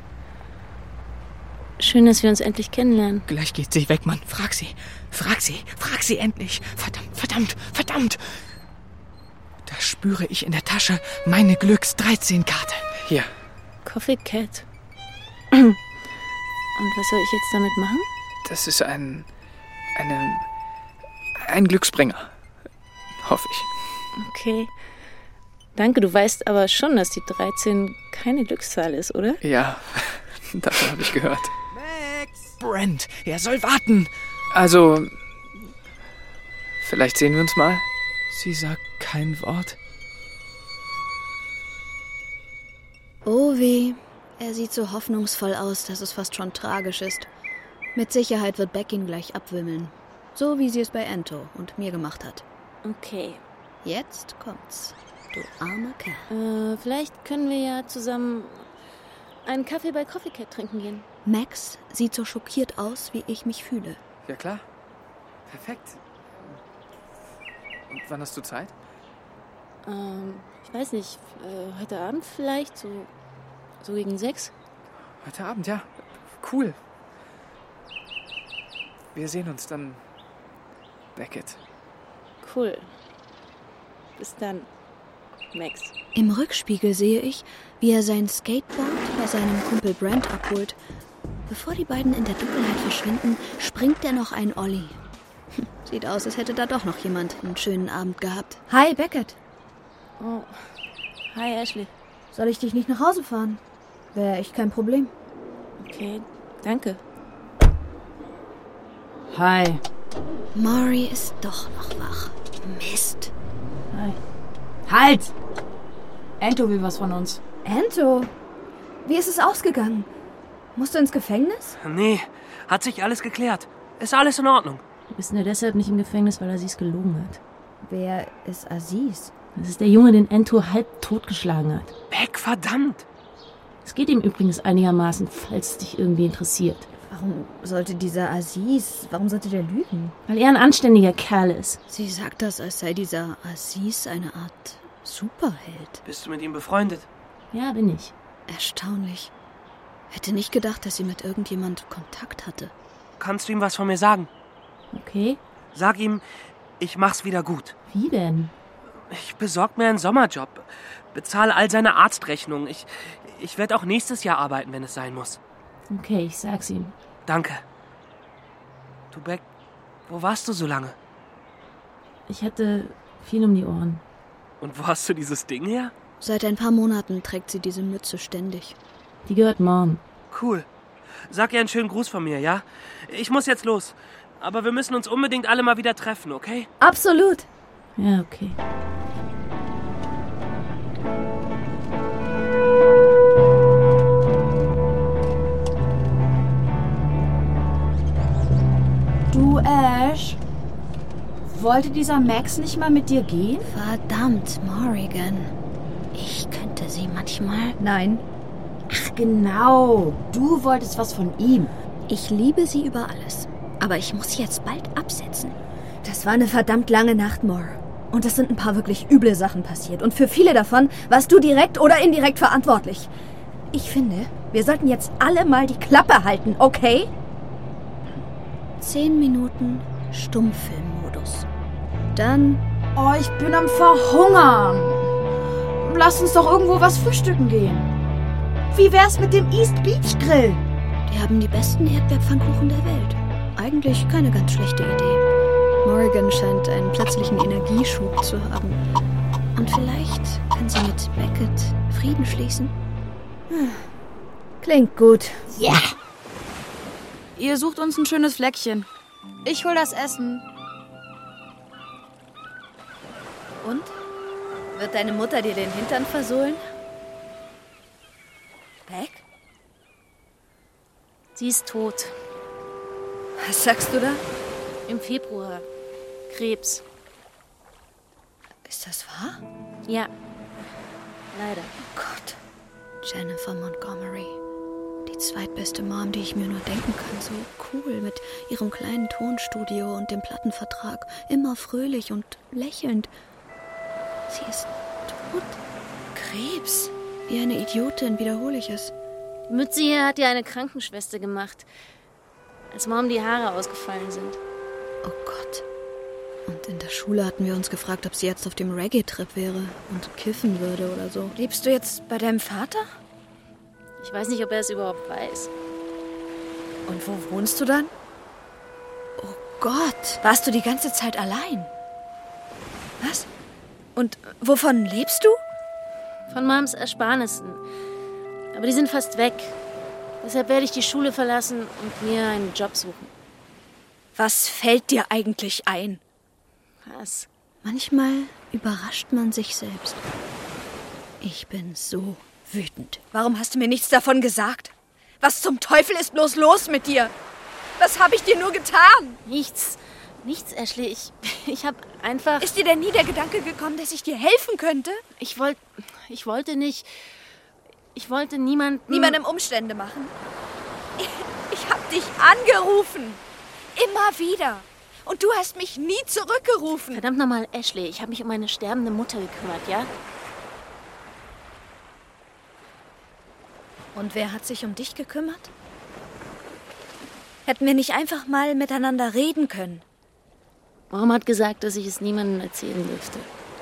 Schön, dass wir uns endlich kennenlernen. Gleich geht sie weg, Mann. Frag sie. Frag sie. Frag sie endlich. Verdammt, verdammt, verdammt. Da spüre ich in der Tasche meine Glücks-dreizehn-Karte. Hier. Coffee Cat. Und was soll ich jetzt damit machen? Das ist ein... eine... ein Glücksbringer. Hoffe ich. Okay. Danke, du weißt aber schon, dass die dreizehn keine Glückszahl ist, oder? Ja, davon habe ich gehört. Max! Brent, er soll warten. Also... vielleicht sehen wir uns mal? Sie sagt kein Wort. Oh weh, er sieht so hoffnungsvoll aus, dass es fast schon tragisch ist. Mit Sicherheit wird Beck ihn gleich abwimmeln. So wie sie es bei Anto und mir gemacht hat. Okay. Jetzt kommt's, du armer Kerl. Äh, vielleicht können wir ja zusammen einen Kaffee bei Coffee Cat trinken gehen. Max sieht so schockiert aus, wie ich mich fühle. Ja klar. Perfekt. Und wann hast du Zeit? Ähm, ich weiß nicht, äh, heute Abend vielleicht, so, so gegen sechs? Heute Abend, ja. Cool. Wir sehen uns dann, Beckett. Cool. Bis dann, Max. Im Rückspiegel sehe ich, wie er sein Skateboard bei seinem Kumpel Brent abholt. Bevor die beiden in der Dunkelheit verschwinden, springt er noch ein Olli. Sieht aus, als hätte da doch noch jemand einen schönen Abend gehabt. Hi, Beckett. Oh, hi, Ashley. Soll ich dich nicht nach Hause fahren? Wäre echt kein Problem. Okay, danke. Hi. Maury ist doch noch wach. Mist. Hi. Halt! Anto will was von uns. Anto? Wie ist es ausgegangen? Musst du ins Gefängnis? Nee, hat sich alles geklärt. Ist alles in Ordnung. Du bist nur deshalb nicht im Gefängnis, weil Aziz gelogen hat. Wer ist Aziz? Das ist der Junge, den Anto halb totgeschlagen hat. Beck, verdammt! Es geht ihm übrigens einigermaßen, falls es dich irgendwie interessiert. Warum sollte dieser Aziz, warum sollte der lügen? Weil er ein anständiger Kerl ist. Sie sagt das, als sei dieser Aziz eine Art Superheld. Bist du mit ihm befreundet? Ja, bin ich. Erstaunlich. Hätte nicht gedacht, dass sie mit irgendjemand Kontakt hatte. Kannst du ihm was von mir sagen? Okay. Sag ihm, ich mach's wieder gut. Wie denn? Ich besorg mir einen Sommerjob. Bezahle all seine Arztrechnungen. Ich, ich werde auch nächstes Jahr arbeiten, wenn es sein muss. Okay, ich sag's ihm. Danke. Du, Beck, wo warst du so lange? Ich hatte viel um die Ohren. Und wo hast du dieses Ding her? Seit ein paar Monaten trägt sie diese Mütze ständig. Die gehört Mom. Cool. Sag ihr einen schönen Gruß von mir, ja? Ich muss jetzt los. Aber wir müssen uns unbedingt alle mal wieder treffen, okay? Absolut. Ja, okay. Du, Ash, wollte dieser Max nicht mal mit dir gehen? Verdammt, Morrigan. Ich könnte sie manchmal... Nein. Ach genau, du wolltest was von ihm. Ich liebe sie über alles. Aber ich muss sie jetzt bald absetzen. Das war eine verdammt lange Nacht, Moore. Und es sind ein paar wirklich üble Sachen passiert. Und für viele davon warst du direkt oder indirekt verantwortlich. Ich finde, wir sollten jetzt alle mal die Klappe halten, okay? Zehn Minuten Stummfilmmodus. Dann... Oh, ich bin am Verhungern. Lass uns doch irgendwo was frühstücken gehen. Wie wär's mit dem East Beach Grill? Die haben die besten Erdbeerpfannkuchen der Welt. Eigentlich keine ganz schlechte Idee. Morrigan scheint einen plötzlichen Energieschub zu haben. Und vielleicht kann sie mit Beckett Frieden schließen. Klingt gut. Ja! Yeah. Ihr sucht uns ein schönes Fleckchen. Ich hol das Essen. Und? Wird deine Mutter dir den Hintern versohlen? Beck? Sie ist tot. Was sagst du da? Im Februar. Krebs. Ist das wahr? Ja. Leider. Oh Gott. Jennifer Montgomery. Die zweitbeste Mom, die ich mir nur denken kann. So cool mit ihrem kleinen Tonstudio und dem Plattenvertrag. Immer fröhlich und lächelnd. Sie ist tot. Krebs. Wie eine Idiotin wiederhole ich es. Die Mütze hier hat ja eine Krankenschwester gemacht, als Mom die Haare ausgefallen sind. Oh Gott. Und in der Schule hatten wir uns gefragt, ob sie jetzt auf dem Reggae-Trip wäre und kiffen würde oder so. Lebst du jetzt bei deinem Vater? Ich weiß nicht, ob er es überhaupt weiß. Und wo wohnst du dann? Oh Gott. Warst du die ganze Zeit allein? Was? Und wovon lebst du? Von Moms Ersparnissen. Aber die sind fast weg. Deshalb werde ich die Schule verlassen und mir einen Job suchen. Was fällt dir eigentlich ein? Was? Manchmal überrascht man sich selbst. Ich bin so wütend. Warum hast du mir nichts davon gesagt? Was zum Teufel ist bloß los mit dir? Was habe ich dir nur getan? Nichts. Nichts, Ashley. Ich, ich habe einfach... Ist dir denn nie der Gedanke gekommen, dass ich dir helfen könnte? Ich wollte... Ich wollte nicht... Ich wollte niemanden... Niemandem Umstände machen? Ich, ich habe dich angerufen. Immer wieder. Und du hast mich nie zurückgerufen. Verdammt nochmal, Ashley. Ich habe mich um meine sterbende Mutter gekümmert, ja? Und wer hat sich um dich gekümmert? Hätten wir nicht einfach mal miteinander reden können? Mom hat gesagt, dass ich es niemandem erzählen dürfte.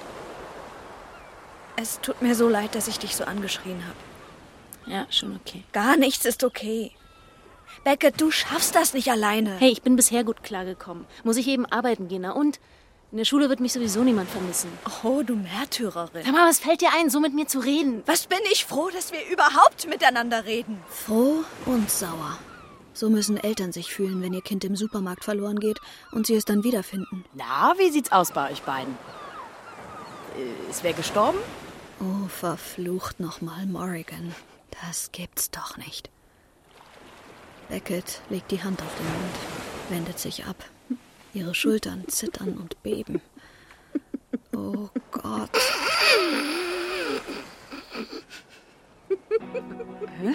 Es tut mir so leid, dass ich dich so angeschrien habe. Ja, schon okay. Gar nichts ist okay. Beckett, du schaffst das nicht alleine. Hey, ich bin bisher gut klargekommen. Muss ich eben arbeiten gehen, na und? In der Schule wird mich sowieso niemand vermissen. Oh, du Märtyrerin. Sag mal, was fällt dir ein, so mit mir zu reden? Was bin ich froh, dass wir überhaupt miteinander reden. Froh und sauer. So müssen Eltern sich fühlen, wenn ihr Kind im Supermarkt verloren geht und sie es dann wiederfinden. Na, wie sieht's aus bei euch beiden? Ist wer gestorben? Oh, verflucht nochmal, Morrigan. Das gibt's doch nicht. Beckett legt die Hand auf den Mund, wendet sich ab. Ihre Schultern zittern und beben. Oh Gott. Hä?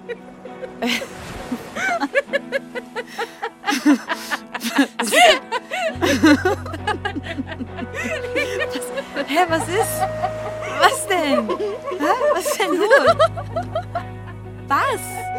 was, hä, was ist? Was denn? Hä? Was ist denn los? Was?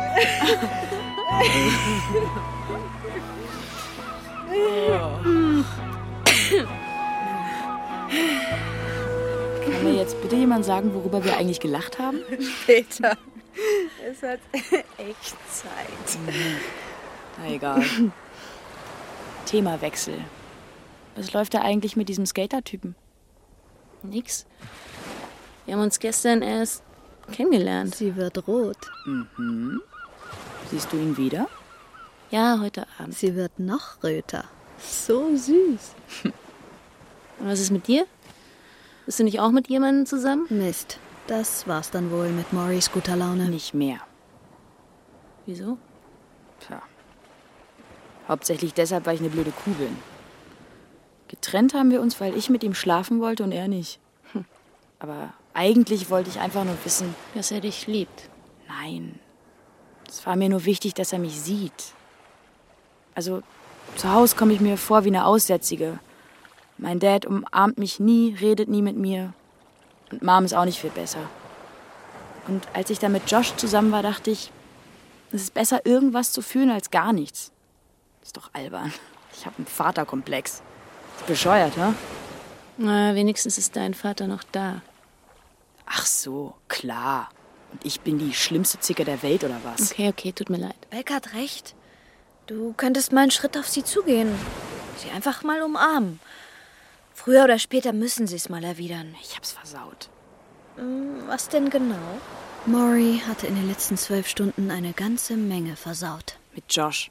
Kann mir jetzt bitte jemand sagen, worüber wir eigentlich gelacht haben? Peter, es hat echt Zeit. Na egal. Themawechsel. Was läuft da eigentlich mit diesem Skater-Typen? Nix. Wir haben uns gestern erst kennengelernt. Sie wird rot. Mhm. Siehst du ihn wieder? Ja, heute Abend. Sie wird noch röter. So süß. Und was ist mit dir? Bist du nicht auch mit jemandem zusammen? Mist. Das war's dann wohl mit Morris guter Laune. Nicht mehr. Wieso? Tja. Hauptsächlich deshalb, weil ich eine blöde Kuh bin. Getrennt haben wir uns, weil ich mit ihm schlafen wollte und er nicht. Hm. Aber eigentlich wollte ich einfach nur wissen, dass er dich liebt. Nein. Es war mir nur wichtig, dass er mich sieht. Also, zu Hause komme ich mir vor wie eine Aussätzige. Mein Dad umarmt mich nie, redet nie mit mir. Und Mom ist auch nicht viel besser. Und als ich dann mit Josh zusammen war, dachte ich, es ist besser, irgendwas zu fühlen, als gar nichts. Das ist doch albern. Ich habe einen Vaterkomplex. Ist bescheuert, ne? Na, wenigstens ist dein Vater noch da. Ach so, klar. Und ich bin die schlimmste Zicke der Welt, oder was? Okay, okay, tut mir leid. Beck hat recht. Du könntest mal einen Schritt auf sie zugehen. Sie einfach mal umarmen. Früher oder später müssen sie es mal erwidern. Ich hab's versaut. Was denn genau? Maury hatte in den letzten zwölf Stunden eine ganze Menge versaut. Mit Josh.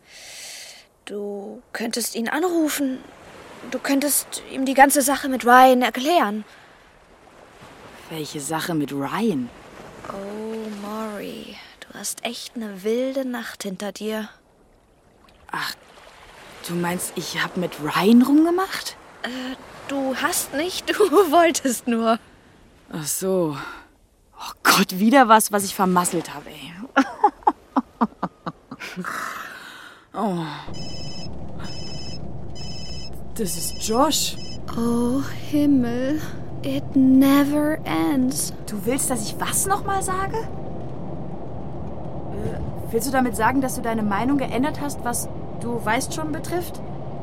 Du könntest ihn anrufen. Du könntest ihm die ganze Sache mit Ryan erklären. Welche Sache mit Ryan? Oh, Maury, du hast echt eine wilde Nacht hinter dir. Ach, du meinst, ich hab mit Ryan rumgemacht? Äh, du hast nicht, du wolltest nur. Ach so. Oh Gott, wieder was, was ich vermasselt habe, ey. Oh. Das ist Josh. Oh, Himmel. It never ends. Du willst, dass ich was nochmal sage? Äh, willst du damit sagen, dass du deine Meinung geändert hast, was du weißt schon betrifft?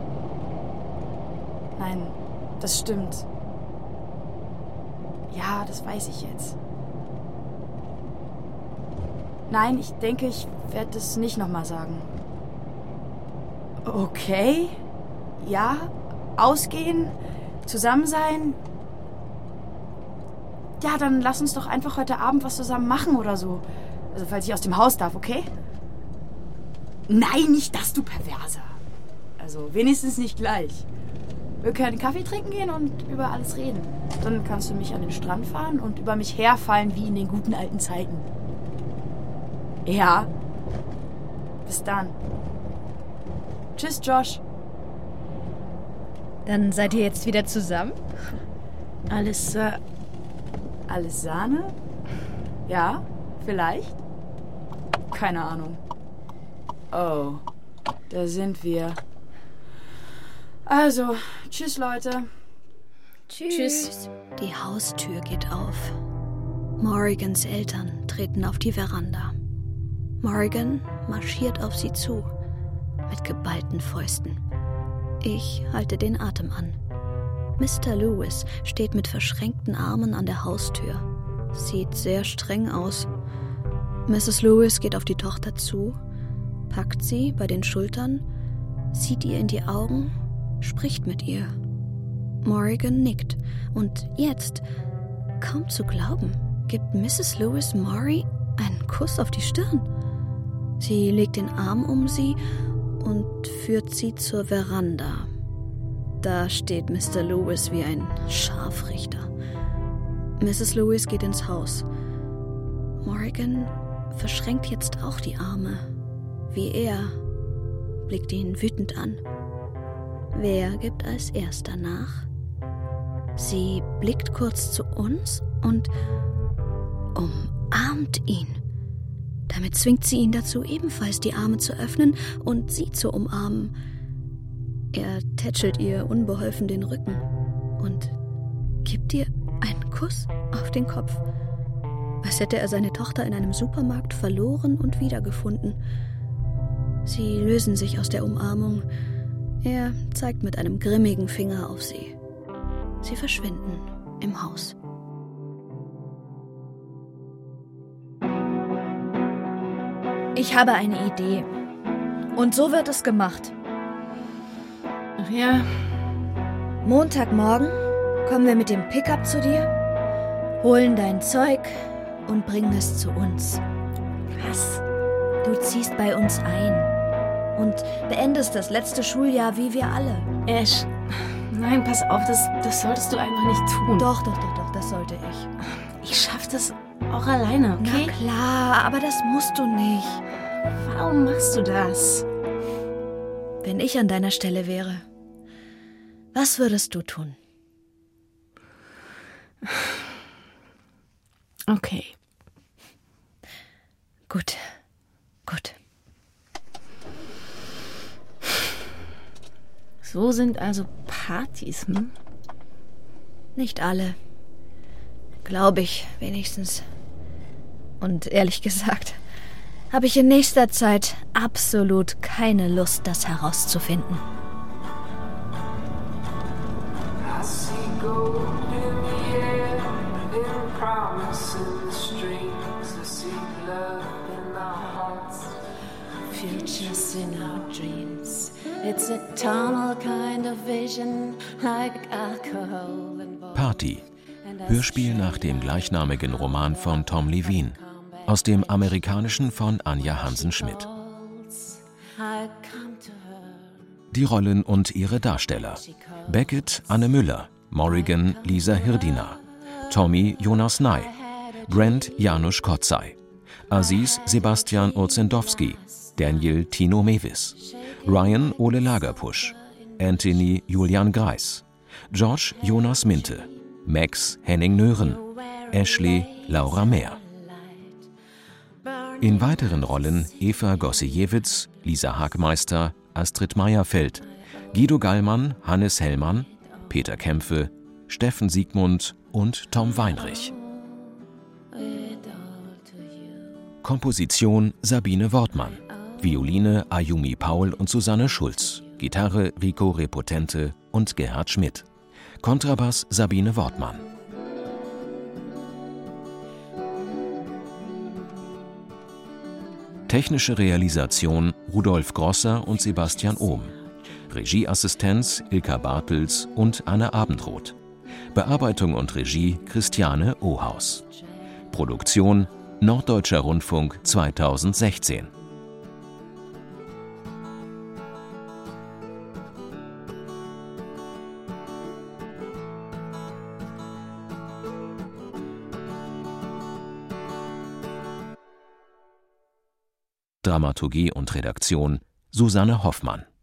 Nein, das stimmt. Ja, das weiß ich jetzt. Nein, ich denke, ich werde das nicht nochmal sagen. Okay. Ja, ausgehen, zusammen sein. Ja, dann lass uns doch einfach heute Abend was zusammen machen oder so. Also, falls ich aus dem Haus darf, okay? Nein, nicht das, du Perverser. Also, wenigstens nicht gleich. Wir können Kaffee trinken gehen und über alles reden. Dann kannst du mich an den Strand fahren und über mich herfallen wie in den guten alten Zeiten. Ja. Bis dann. Tschüss, Josh. Dann seid ihr jetzt wieder zusammen? Alles, äh, alles Sahne? Ja, vielleicht. Keine Ahnung. Oh, da sind wir. Also, tschüss, Leute. Tschüss. Tschüss. Die Haustür geht auf. Morrigans Eltern treten auf die Veranda. Morrigan marschiert auf sie zu, mit geballten Fäusten. Ich halte den Atem an. Mister Lewis steht mit verschränkten Armen an der Haustür. Sieht sehr streng aus. Misses Lewis geht auf die Tochter zu, packt sie bei den Schultern, sieht ihr in die Augen, spricht mit ihr. Morrigan nickt und jetzt, kaum zu glauben, gibt Misses Lewis Maury einen Kuss auf die Stirn. Sie legt den Arm um sie und führt sie zur Veranda. Da steht Mister Lewis wie ein Scharfrichter. Misses Lewis geht ins Haus. Morrigan verschränkt jetzt auch die Arme. Wie er, blickt ihn wütend an. Wer gibt als erster nach? Sie blickt kurz zu uns und umarmt ihn. Damit zwingt sie ihn dazu, ebenfalls die Arme zu öffnen und sie zu umarmen. Er tätschelt ihr unbeholfen den Rücken und gibt ihr einen Kuss auf den Kopf. Als hätte er seine Tochter in einem Supermarkt verloren und wiedergefunden. Sie lösen sich aus der Umarmung. Er zeigt mit einem grimmigen Finger auf sie. Sie verschwinden im Haus. Ich habe eine Idee. Und so wird es gemacht. Ach ja. Montagmorgen kommen wir mit dem Pickup zu dir, holen dein Zeug und bringen es zu uns. Was? Du ziehst bei uns ein und beendest das letzte Schuljahr wie wir alle. Ash, nein, pass auf, das, das solltest du einfach nicht tun. Doch, doch, doch, doch, das sollte ich. Ich schaff das auch alleine, okay? Na klar, aber das musst du nicht. Warum machst du das? Wenn ich an deiner Stelle wäre, was würdest du tun? Okay. Gut, gut. So sind also Partys, hm? Nicht alle. Glaube ich, wenigstens. Und ehrlich gesagt, habe ich in nächster Zeit absolut keine Lust, das herauszufinden. Futures in our dreams. It's a tunnel kind of vision, like alcohol and Party. Hörspiel nach dem gleichnamigen Roman von Tom Levine, aus dem amerikanischen von Anja Hansen-Schmidt. Die Rollen und ihre Darsteller: Beckett Anne Müller, Morrigan Lisa Hirdina, Tommy Jonas Ney, Brent Janusz Kotzai, Aziz Sebastian Orzendowski, Daniel Tino Mewis, Ryan Ole Lagerpusch, Anthony Julian Greis, George Jonas Minte, Max Henning Nören, Ashley Laura Mehr. In weiteren Rollen Eva Gossejewitz, Lisa Hagmeister, Astrid Meyerfeld, Guido Gallmann, Hannes Hellmann, Peter Kämpfe, Steffen Siegmund und Tom Weinrich. Komposition Sabine Wortmann, Violine Ayumi Paul und Susanne Schulz, Gitarre Rico Repotente und Gerhard Schmidt, Kontrabass Sabine Wortmann. Technische Realisation Rudolf Grosser und Sebastian Ohm. Regieassistenz Ilka Bartels und Anne Abendroth. Bearbeitung und Regie Christiane Ohaus. Produktion Norddeutscher Rundfunk zweitausendsechzehn. Dramaturgie und Redaktion Susanne Hoffmann.